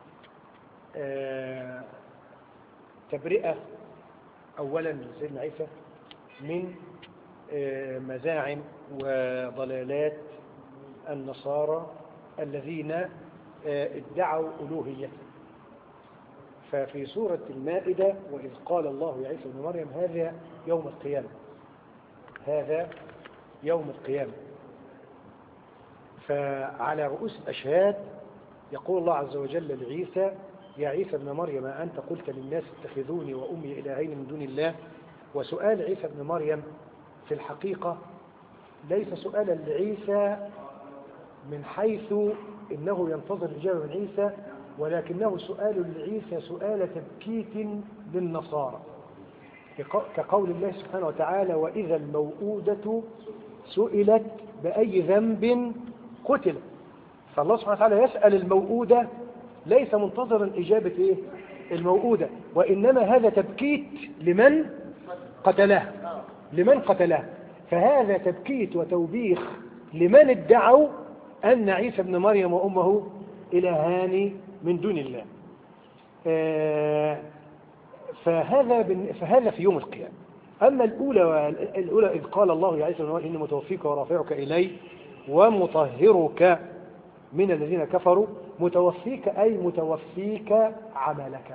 Speaker 1: تبرئة أولا لسيدنا عيسى من مزاعم وضلالات النصارى الذين ادعوا ألوهيته. ففي سورة المائدة وإذ قال الله يا عيسى ابن مريم هذا يوم القيامة، هذا يوم القيامة. فعلى رؤوس الأشهاد يقول الله عز وجل لعيسى يا عيسى ابن مريم أنت قلت للناس اتخذوني وأمي إلهين من دون الله. وسؤال عيسى ابن مريم في الحقيقة ليس سؤالا لعيسى من حيث إنه ينتظر الإجابة من عيسى، ولكنه سؤال لعيسى سؤال تبكيت للنصارى، كقول الله سبحانه وتعالى وإذا الموءودة سئلت بأي ذنب قتلت. فالله سبحانه وتعالى يسأل الموءودة ليس منتظرا إجابة إيه؟ الموءودة، وإنما هذا تبكيت لمن قتله، لمن قتله. فهذا تبكيت وتوبيخ لمن ادعوا أن عيسى ابن مريم وأمه إلهان من دون الله. فهذا فهذا في يوم القيامة. أما الأولى الأولى إذ قال الله يا عيسى ابن مريم إني متوفيك ورافعك إلي ومطهرك من الذين كفروا. متوفيك أي متوفيك عملك،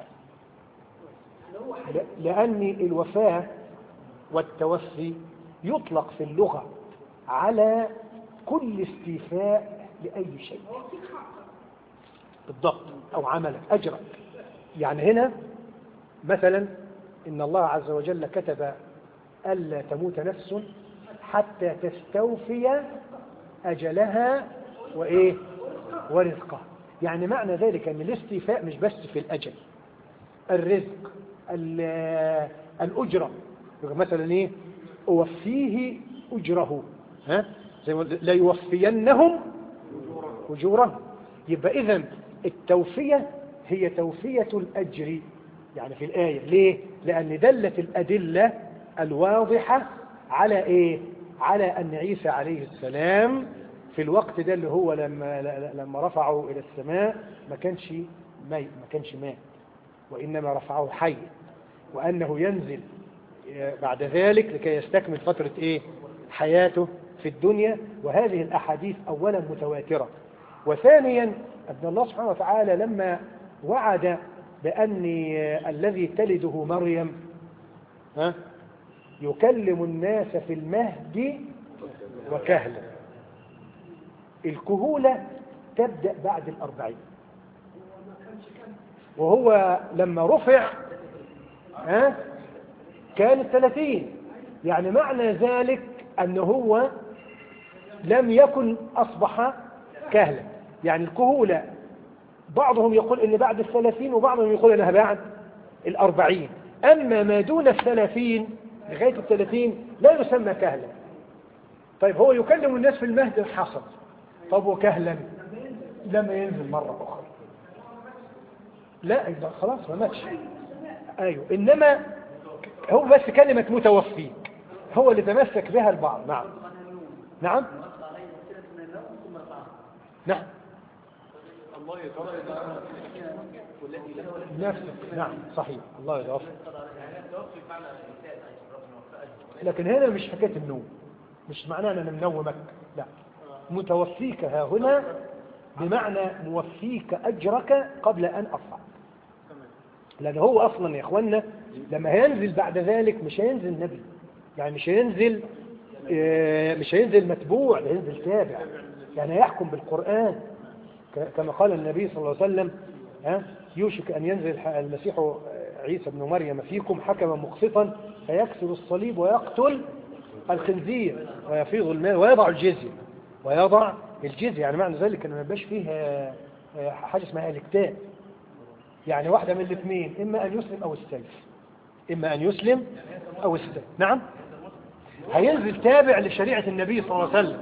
Speaker 1: لأن الوفاة والتوفي يطلق في اللغة على كل استيفاء لأي شيء بالضبط، أو عملك أجرك. يعني هنا مثلا إن الله عز وجل كتب ألا تموت نفس حتى تستوفي أجلها وإيه ورزقها. يعني معنى ذلك أن الاستيفاء مش بس في الأجل، الرزق، الأجرة. مثلا إيه أوفيه أجره، ها زي ما لا يوفينهم أجورهم. يبقى إذن التوفية هي توفية الأجر يعني في الآية. ليه؟ لأن دلت الأدلة الواضحة على إيه؟ على أن عيسى عليه السلام في الوقت ده اللي هو لما لما رفعه إلى السماء ما كانش ميت، ما كانش مات، وإنما رفعه حي، وأنه ينزل بعد ذلك لكي يستكمل فترة إيه؟ حياته في الدنيا. وهذه الأحاديث أولا متواترة، وثانيا أن الله سبحانه وتعالى لما وعد بأن الذي تلده مريم ها يكلم الناس في المهد وكهلا. الكهولة تبدأ بعد الأربعين، وهو لما رفع ها كان الثلاثين. يعني معنى ذلك أنه هو لم يكن أصبح كهلا. يعني الكهولة بعضهم يقول إن بعد الثلاثين، وبعضهم يقول إنها بعد الأربعين. أما ما دون الثلاثين لغاية الثلاثين لا يسمى كهلا. طيب هو يكلم الناس في المهد الحصد، طب وكهلا لما ينزل مرة أخرى لا إذا خلاص ما ماتش. أيوه، إنما هو بس كلمة متوفيك هو اللي تمسك بها البعض. نعم نعم نعم
Speaker 2: الله يتوفى
Speaker 1: نفسك. نعم صحيح، الله يتوفى. لكن هنا مش حكاية النوم، مش معناه أن أنا منومك، لا. متوفيك ها هنا بمعنى موفيك أجرك قبل أن أرفع. لأن هو أصلا يا إخوانا لما هينزل بعد ذلك مش هينزل نبي، يعني مش هينزل مش هينزل متبوع، هينزل تابع، يعني يحكم بالقرآن كما قال النبي صلى الله عليه وسلم ها يوشك أن ينزل المسيح عيسى ابن مريم فيكم حكما مقسطا فيكسر الصليب ويقتل الخنزير ويفيض المال ويضع الجزية ويضع الجزية. يعني معنى ذلك أنه ما يبقاش فيه حاجة اسمها الكتاب، يعني واحدة من الاثنين، إما أن يسلم أو السلف، إما أن يسلم أو السلف. نعم هينزل تابع لشريعة النبي صلى الله عليه وسلم.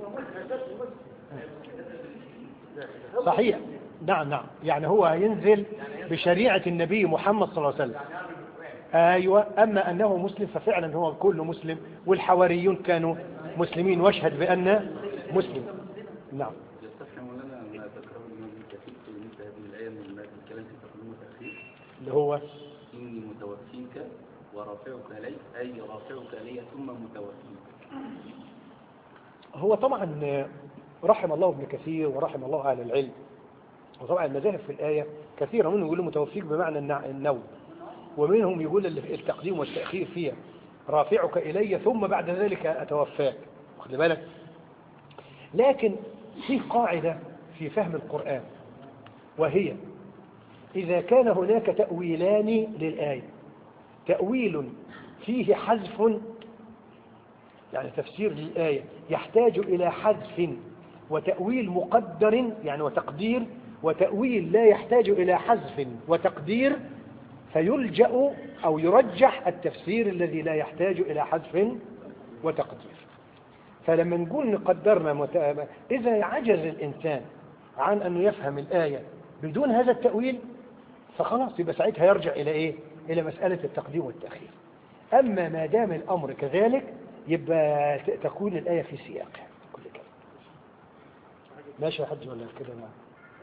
Speaker 1: صحيح، نعم نعم يعني هو هينزل بشريعة النبي محمد صلى الله عليه وسلم. أيوة. أما أنه مسلم ففعلا هو كل مسلم، والحواريون كانوا مسلمين، واشهد بأن مسلم. نعم.
Speaker 2: يستفهم لنا أن ذكره الإمام ابن كثير في مثل هذه الآية من الكلام في تقديم وتأخير،
Speaker 1: اللي هو
Speaker 2: إني متوفيك ورافعك إلي، أي رافعك إلي ثم متوفيك.
Speaker 1: هو طبعا رحم الله ابن كثير ورحم الله أهل العلم، وطبعا المذاهب في الآية كثيرة، منهم يقولوا متوفيك بمعنى النوم، ومنهم يقول التقديم والتأخير فيها رافعك إلي ثم بعد ذلك أتوفاك، واخد بالك. لكن في قاعدة في فهم القرآن، وهي إذا كان هناك تأويلان للآية، تأويل فيه حذف يعني تفسير للآية يحتاج إلى حذف وتأويل مقدر يعني وتقدير، وتأويل لا يحتاج إلى حذف وتقدير، فيلجأ أو يرجح التفسير الذي لا يحتاج إلى حذف وتقدير. فلما نقول نقدرنا مت... إذا عجز الإنسان عن أن يفهم الآية بدون هذا التأويل فخلاص يبقى ساعتها يرجع إلى إيه؟ إلى مسألة التقديم والتأخير. أما ما دام الأمر كذلك يبقى تكون الآية في سياقها كل كلام. ماشي يا حج ولا كده؟ نعم.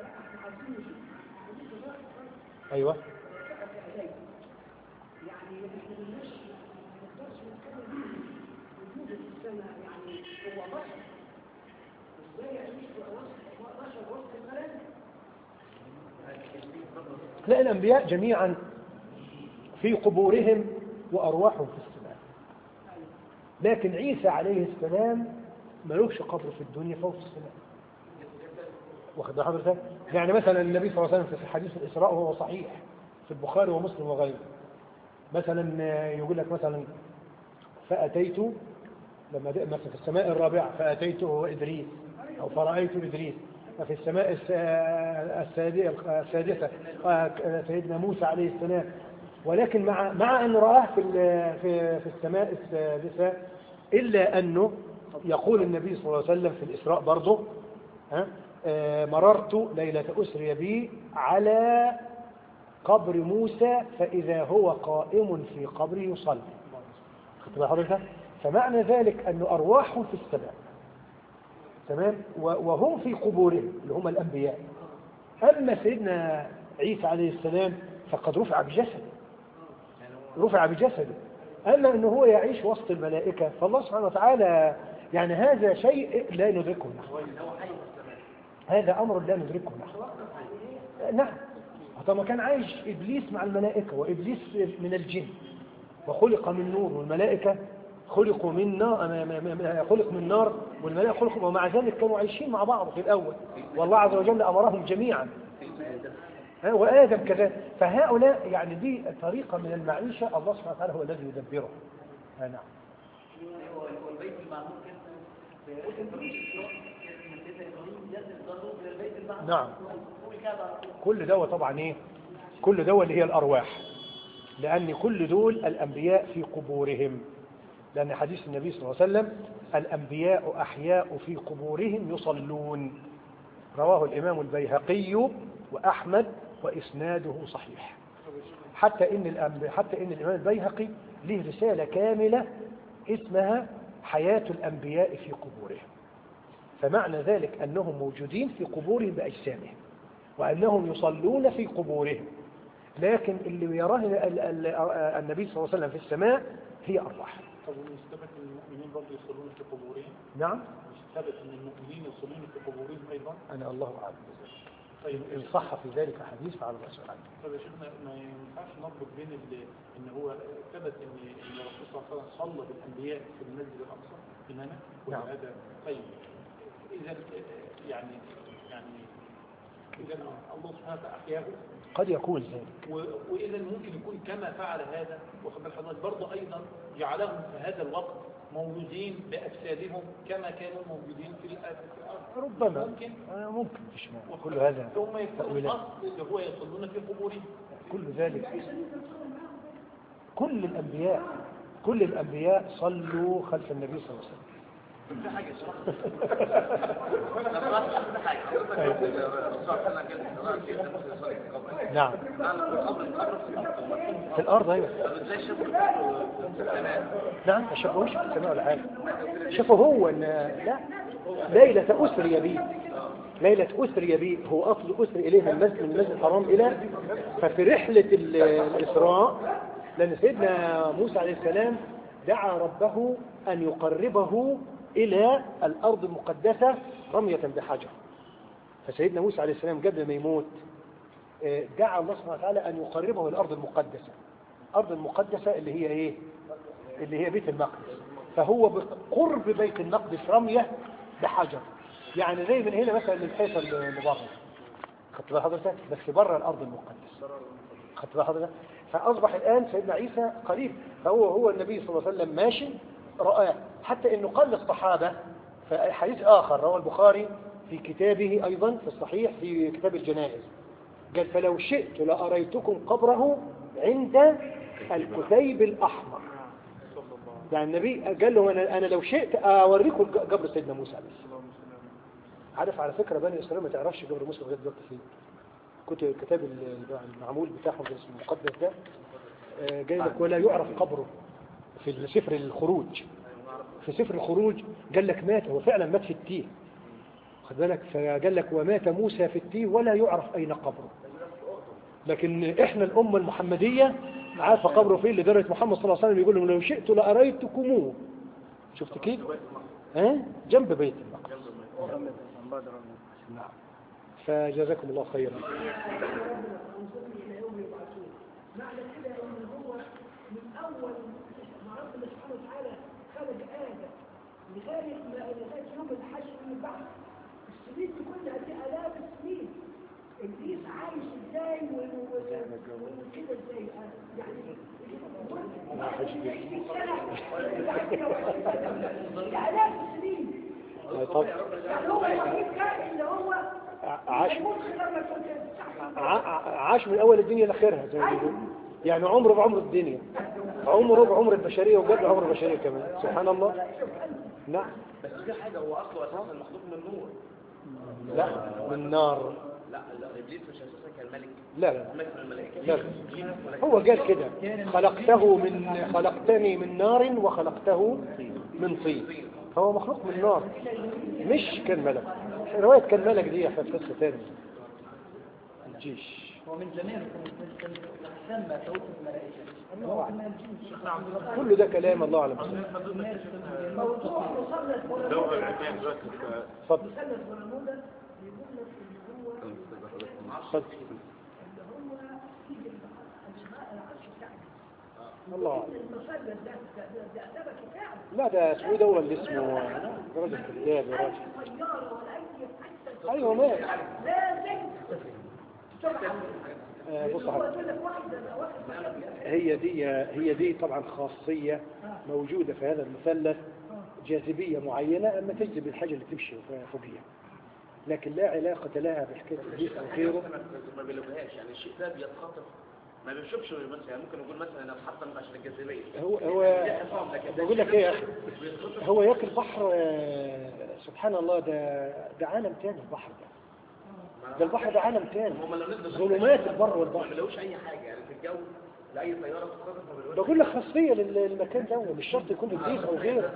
Speaker 1: أيوة. لا، الأنبياء جميعا في قبورهم وأرواحهم في السماء، لكن عيسى عليه السلام ملوش قبر في الدنيا فهو في السماء، واخد حضرتك؟ يعني مثلا النبي صلى الله عليه وسلم في حديث الإسراء وهو صحيح في البخاري ومسلم وغيره، مثلا يقول لك مثلا فأتيت لما مثلا في السماء الرابعة فأتيته إدريس أو فرأيت إدريس، في السماء السادسة سيدنا موسى عليه السلام، ولكن مع مع أن رآه في في في السماء السادسة إلا أنه يقول النبي صلى الله عليه وسلم في الإسراء برضه ها مررت ليلة أسري بي على قبر موسى فإذا هو قائم في قبره يصلي. خدت بال حضرتك؟ فمعنى ذلك أن أرواحهم في السماء تمام وهم في قبورهم اللي هم الأنبياء. أما سيدنا عيسى عليه السلام فقد رفع بجسده رفع بجسده أما أنه هو يعيش وسط الملائكة فالله سبحانه وتعالى يعني هذا شيء لا ندركه نحن، هذا أمر لا ندركه نحن. نعم. طبعا كان عايش إبليس مع الملائكة، وإبليس من الجن وخلق من نور، والملائكة خلقوا من نار خلق من نار والملائكة خلقوا، ومع ذلك كانوا عايشين مع بعض في الأول، والله عز وجل أمرهم جميعا وآدم كذلك. فهؤلاء يعني دي طريقة من المعيشة الله سبحانه وتعالى هو الذي يدبره. نعم.
Speaker 8: والبيت المعمور
Speaker 1: نعم. كل دوا طبعا ايه كل دوا اللي هي الأرواح، لأن كل دول الأنبياء في قبورهم، لأن حديث النبي صلى الله عليه وسلم الأنبياء أحياء في قبورهم يصلون، رواه الإمام البيهقي وأحمد وإسناده صحيح. حتى إن الأنبياء حتى إن الإمام البيهقي له رسالة كاملة اسمها حياة الأنبياء في قبورهم، فمعنى ذلك أنهم موجودين في قبورهم بأجسامهم وأنهم يصلون في قبورهم، لكن اللي يراه النبي صلى الله عليه وسلم في السماء هي أرواح.
Speaker 7: طب ويثبت ان المؤمنين برضه يصلون في قبورهم؟
Speaker 1: نعم.
Speaker 7: يثبت ان المؤمنين يصلون في قبورهم ايضا؟
Speaker 1: انا الله اعلم.
Speaker 7: طيب
Speaker 1: ان صح في ذلك حديث فعلى الرسول عنه.
Speaker 7: طب يا شيخنا ما ينفعش نربط بين ان هو ثبت ان ان الرسول صلى الله عليه وسلم صلى بالانبياء في المسجد الاقصى اماما
Speaker 1: نعم.
Speaker 7: وهذا طيب اذا يعني يعني اذا الله سبحانه وتعالى احياه
Speaker 1: قد يكون ذلك،
Speaker 7: واذا ممكن يكون كما فعل هذا واخد بال حضرتك برضه ايضا جعلهم في هذا الوقت موجودين باجسادهم كما كانوا موجودين في الارض.
Speaker 1: ربما
Speaker 7: ممكن
Speaker 1: آه ممكن تشمع كل هذا
Speaker 7: ثم يكون الاصل اللي هو يصلون في قبورهم.
Speaker 1: كل ذلك كل الانبياء كل الانبياء صلوا خلف النبي صلى الله عليه وسلم،
Speaker 8: في حاجة في حاجة
Speaker 1: نعم في الأرض أيوة نعم ما شافوش في السماء ولا حاجة شافوا هو إن لا ليلة أسري بي ليلة أسري بي هو أصل أسري إليه من المسجد من المسجد الحرام إلى ففي رحلة الإسراء لأن سيدنا موسى عليه السلام دعا ربه أن يقربه إلى الأرض المقدسة رمية بحجر فسيدنا موسى عليه السلام قبل ما يموت دعا الله سبحانه وتعالى أن يقربه إلى الأرض المقدسة الأرض المقدسة اللي هي إيه؟ اللي هي بيت المقدس فهو بقرب بيت المقدس رمية بحجر يعني زي من هنا مثلا للحيطة اللي بره خدت بقى حضرتك بس بره الأرض المقدس خدت بقى حضرتك فأصبح الآن سيدنا عيسى قريب فهو هو النبي صلى الله عليه وسلم ماشي رآه حتى أنه قال للصحابة في حديث آخر رواه البخاري في كتابه أيضا في الصحيح في كتاب الجنائز قال فلو شئت لأريتكم قبره عند الكثيب الأحمر يعني النبي قال له أنا, أنا لو شئت أوريكم قبر سيدنا موسى عليه السلام عارف على فكرة بني إسرائيل ما تعرفش قبر موسى لغاية دلوقتي فين كتب الكتاب المعمول بتاعهم المقدس ده جاي لك ولا يعرف قبره في سفر الخروج في سفر الخروج قال لك مات هو فعلا مات في التيه خد بالك فقال لك ومات موسى في التيه ولا يعرف أين قبره لكن إحنا الأمة المحمدية عارفة قبره فين لدرجة محمد صلى الله عليه وسلم يقول لهم لو شئت لأريتكموه شفت كيف ها جنب بيت المقدس نعم فجزاكم الله خيرا
Speaker 5: معنى كده ان هو من اول ما ربنا سبحانه وتعالى خلق ادم لغايه ما لغايه يوم الحشر من بعد السنين دي كلها دي الاف السنين ابليس عايش ازاي وكده ازاي يعني الاف السنين
Speaker 1: طب
Speaker 5: يعني هو الوحيد كان اللي هو
Speaker 1: عاش عاش من اول الدنيا لاخرها زي ما بيقولوا يعني عمره بعمر الدنيا عمره بعمر البشريه وقبل عمر البشريه كمان سبحان الله نعم
Speaker 8: بس في حاجة هو أصله أساسا مخلوق من نور
Speaker 1: لا من نار
Speaker 8: لا لا إبليس مش أساسا كان ملك
Speaker 1: لا لا
Speaker 8: ملك من الملائكة
Speaker 1: لا هو قال كده خلقته من خلقتني من نار وخلقته من طين هو مخلوق من نار مش كان ملك رواية كان ملك دي في قصة ثانية الجيش
Speaker 8: هو من زمان كان سمى توت الملائكة
Speaker 1: كل ده كلام الله أعلم
Speaker 5: موضوع مصنف برمودا
Speaker 1: اتفضل
Speaker 5: مصنف برمودا يقول لك ان هو
Speaker 1: اتفضل الله
Speaker 5: المصنف ده ده ده كتاب
Speaker 1: لا ده اسمه ده اللي اسمه راجل كتاب يا راجل ايوه مات آه بص هي دي هي دي طبعا خاصية موجودة في هذا المثلث جاذبية معينة اما تجذب الحاجة اللي تمشي فوقيها لكن لا علاقة لها بحكاية ابليس او غيره
Speaker 8: ما بيلوهاش يعني الشيء ده بيتخطف ما بيشوفش مثلا يعني ممكن نقول مثلا انا اتحطم عشان الجاذبيه
Speaker 1: هو هو بقول لك ايه يا اخي هو ياكل بحر سبحان الله ده ده عالم تاني البحر ده ده البحر ده عالم تاني ظلمات البر والبحر
Speaker 8: ما بيلاقوش اي حاجه يعني في الجو لاي طياره تتصرف ما بيلاقوش
Speaker 1: بقول لك خاصيه للمكان ده مش شرط يكون ابليس او غيره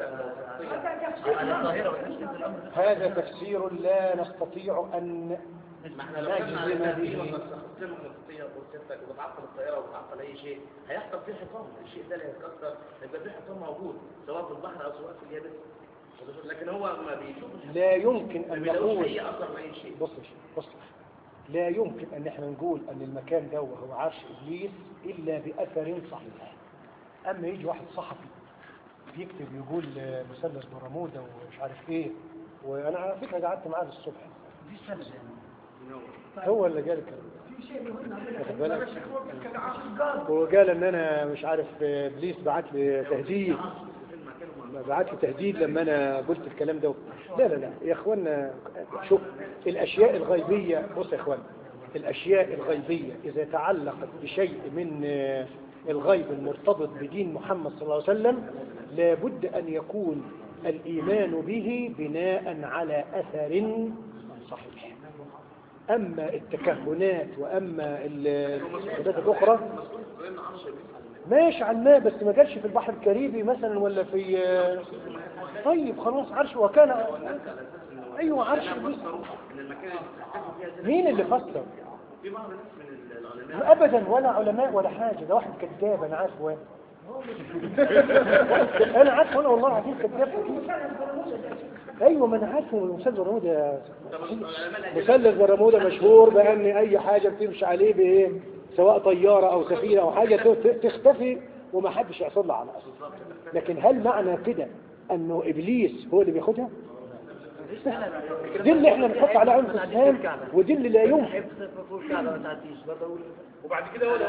Speaker 1: هذا تفسير لا نستطيع ان
Speaker 8: ما احنا لو
Speaker 1: نجزم به
Speaker 8: وبتعطل الطياره وبتعطل اي شيء هيحصل فيه حطام الشيء ده اللي هيتكسر هيبقى فيه حطام موجود سواء في البحر او سواء في اليابس لكن هو ما بيشوفش
Speaker 1: لا يمكن ان نقول
Speaker 8: اي اثر لاي شيء
Speaker 1: بص بص لا يمكن ان احنا نقول ان المكان ده هو عرش ابليس الا باثر صحيح اما يجي واحد صحفي بيكتب يقول مثلث برمودا ومش عارف ايه وانا على فكره قعدت معاه الصبح
Speaker 5: دي سنه
Speaker 1: هو اللي قال كده
Speaker 5: في شيء مهم
Speaker 1: واخد بالك وقال ان انا مش عارف ابليس بعت لي تهديد بعت لي تهديد لما انا قلت الكلام ده لا لا لا يا اخوانا شوف الاشياء الغيبيه بص يا اخوانا الاشياء الغيبيه اذا تعلقت بشيء من الغيب المرتبط بدين محمد صلى الله عليه وسلم لابد ان يكون الإيمان به بناء على أثر صحيح. أما التكهنات وأما العبادات الأخرى ماشي على الماء، بس ما جالش في البحر الكاريبي مثلا ولا في. طيب خلاص عرش وكان. أيوة عرش. مين اللي فسر؟
Speaker 8: في بعض الناس من العلماء
Speaker 1: أبدا ولا علماء ولا حاجة، ده واحد كذاب أنا عارف. وين أنا عارف أنا والله العظيم كذاب. أيوة ما أنا عارفه مثلث برمودا. مثلث برمودا مشهور بأن أي حاجة بتمشي عليه بإيه، سواء طيارة أو سفينة أو حاجة تختفي وما حدش يحصل لها على أصل. لكن هل معنى كده أنه إبليس هو اللي بياخدها؟ دي اللي احنا بنحط على عين الإسلام، ودي اللي لا يمكن.
Speaker 7: وبعد كده هو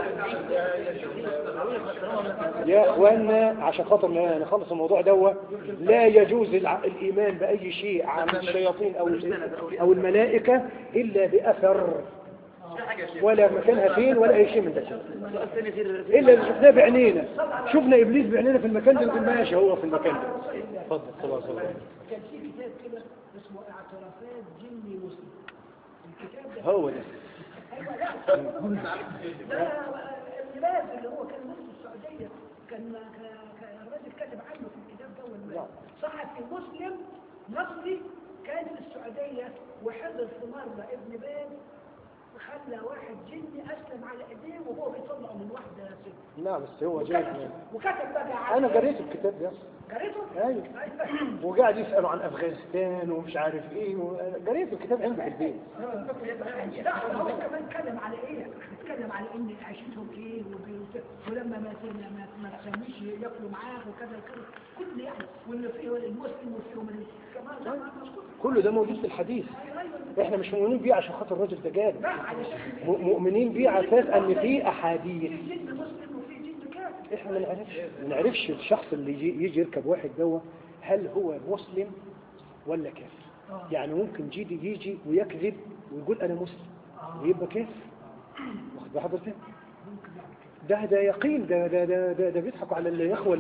Speaker 1: يا اخوانا عشان خاطر نخلص الموضوع ده، لا يجوز الايمان باي شيء عن الشياطين او او الملائكه الا باثر، ولا مكانها فين ولا اي شيء من ده، الا اللي شفناه بعينينا. شفنا ابليس بعينينا في المكان ده، نقول ماشي هو في المكان ده. اتفضل. خلاص
Speaker 5: كان في كتاب كده اسمه اعترافات جني مسلم. الكتاب ده
Speaker 1: هو ده.
Speaker 5: ايوه لا لا البلاد اللي هو كان مفتي السعوديه كان الراجل كاتب عنه في الكتاب ده. صحفي مسلم مصري كان في السعوديه وحضر في مره ابن باز خلى واحد جني اسلم على ايديه وهو بيطلع من واحده ست.
Speaker 1: لا بس هو جاي.
Speaker 5: وكتب بقى.
Speaker 1: انا قريت الكتاب ده.
Speaker 5: قريته؟
Speaker 1: ايوه. وقاعد يسالوا عن افغانستان ومش عارف ايه، قريت الكتاب عندي في البيت.
Speaker 5: لا هو كمان اتكلم على ايه؟ اتكلم على ان عيشتهم ايه ولما ما ما ما تسميش ياكلوا معاه وكذا وكذا كل يعني، واللي فيه المسلم وفيهم كمان
Speaker 1: كله ده موجود في الحديث. احنا مش مؤمنين بيه عشان خاطر الراجل ده جاد، مؤمنين بيه على اساس ان في احاديث. احنا ما نعرفش ما نعرفش الشخص اللي يجي, يجي يركب واحد دوا هل هو مسلم ولا كافر. يعني ممكن يجي يجي ويكذب ويقول انا مسلم ويبقى كافر. واخد بال حضرتك؟ ده ده يقين. ده ده ده ده, ده بيضحكوا على الاخوه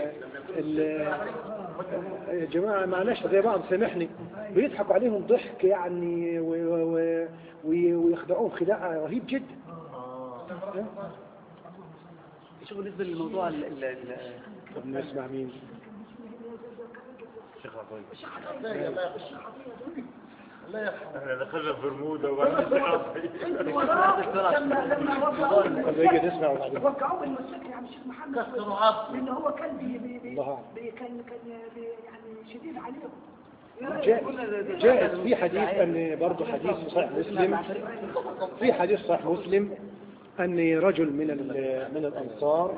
Speaker 1: يا جماعه معناش زي بعض، سامحني، بيضحكوا عليهم ضحك يعني ويخدعوهم خداع رهيب جدا.
Speaker 9: شوف بالنسبه للموضوع ال ال
Speaker 1: طب نسمع مين؟
Speaker 3: الشيخ عطيه.
Speaker 6: لا يرحم.
Speaker 3: احنا دخلنا في برمودا وبعدين
Speaker 1: طب يجي نسمع وبعدين
Speaker 5: وقعوا المسك يا عم الشيخ محمد لان هو كان بي بي كان كان يعني شديد عليهم.
Speaker 1: جاءت في حديث ان برضه حديث صحيح مسلم، في حديث صحيح مسلم أن رجل من من الأنصار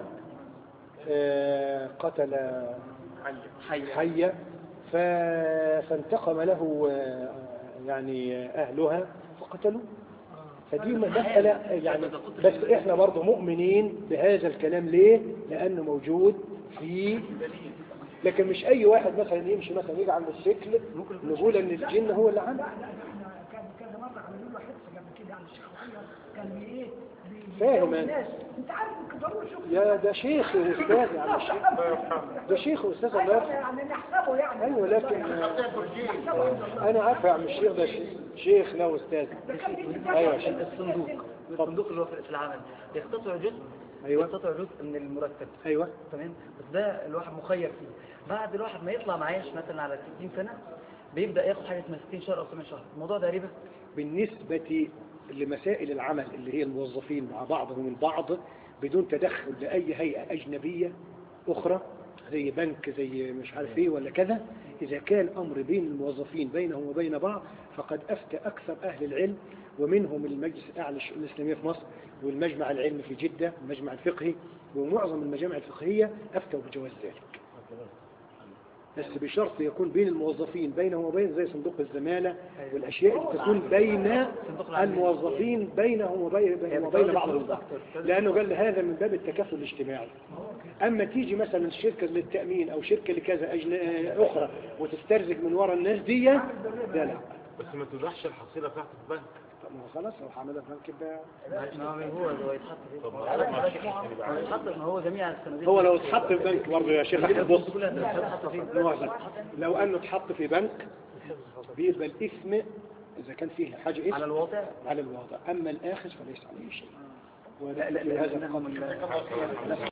Speaker 1: قتل حية فانتقم له يعني أهلها فقتلوا. فدي مسألة يعني، بس إحنا برضو مؤمنين بهذا الكلام. ليه؟ لأنه موجود في، لكن مش أي واحد مثلا يمشي مثلا يجي عند الشكل نقول أن الجن هو اللي عمل.
Speaker 5: كذا مرة عملوا له حدث قبل كده عن الشيخ كان ايه
Speaker 1: فاهم انت
Speaker 5: عارف ضروري شوف
Speaker 1: يا ده شيخ واستاذ يعني الشيخ ده شيخ واستاذ الله يرحمه
Speaker 5: يعني نحسبه يعني.
Speaker 1: ايوه لكن انا عارف يا عم الشيخ ده شيخ لا واستاذ. ايوه شيخ.
Speaker 9: الصندوق الصندوق اللي هو في العمل يقتطع جزء.
Speaker 1: ايوه
Speaker 9: يقتطع جزء من المرتب.
Speaker 1: ايوه
Speaker 9: تمام. بس ده الواحد مخير فيه. بعد الواحد ما يطلع معاش مثلا على ستين سنه بيبدا ياخد حاجه اسمها ستين شهر او سبعين شهر. الموضوع ده ربا
Speaker 1: بالنسبه لمسائل العمل اللي هي الموظفين مع بعضهم البعض بدون تدخل لأي هيئة أجنبية أخرى زي بنك زي مش عارف ايه ولا كذا. إذا كان أمر بين الموظفين بينهم وبين بعض فقد أفتى أكثر أهل العلم، ومنهم المجلس الأعلى للشؤون الإسلامية في مصر والمجمع العلمي في جدة المجمع الفقهي ومعظم المجامع الفقهية أفتوا بجواز ذلك، بس بشرط يكون بين الموظفين بينهم وبين زي صندوق الزمالة والأشياء اللي تكون بين الموظفين بينهم وبين, وبين بعضهم البعض، لأنه قال هذا من باب التكافل الاجتماعي. أما تيجي مثلا شركة للتأمين أو شركة لكذا أخرى وتسترزق من وراء الناس دي، لا لا
Speaker 3: بس ما تزحش الحصيلة بتاعت البنك.
Speaker 1: خلاص لو حملها في بنك يبقى
Speaker 9: ما هو هو يتحط فيه هو يتحط ما هو جميع الصناديق
Speaker 1: هو لو اتحط في بنك برضه يا شيخ احمد بص
Speaker 9: يتحط فيه
Speaker 1: لو انه اتحط في بنك بيبقى الاسم اذا كان فيه حاجه اسم
Speaker 9: على الواقع
Speaker 1: على الوضع اما الاخذ فليس عليه شيء
Speaker 9: لا لا لا
Speaker 1: هذا القدر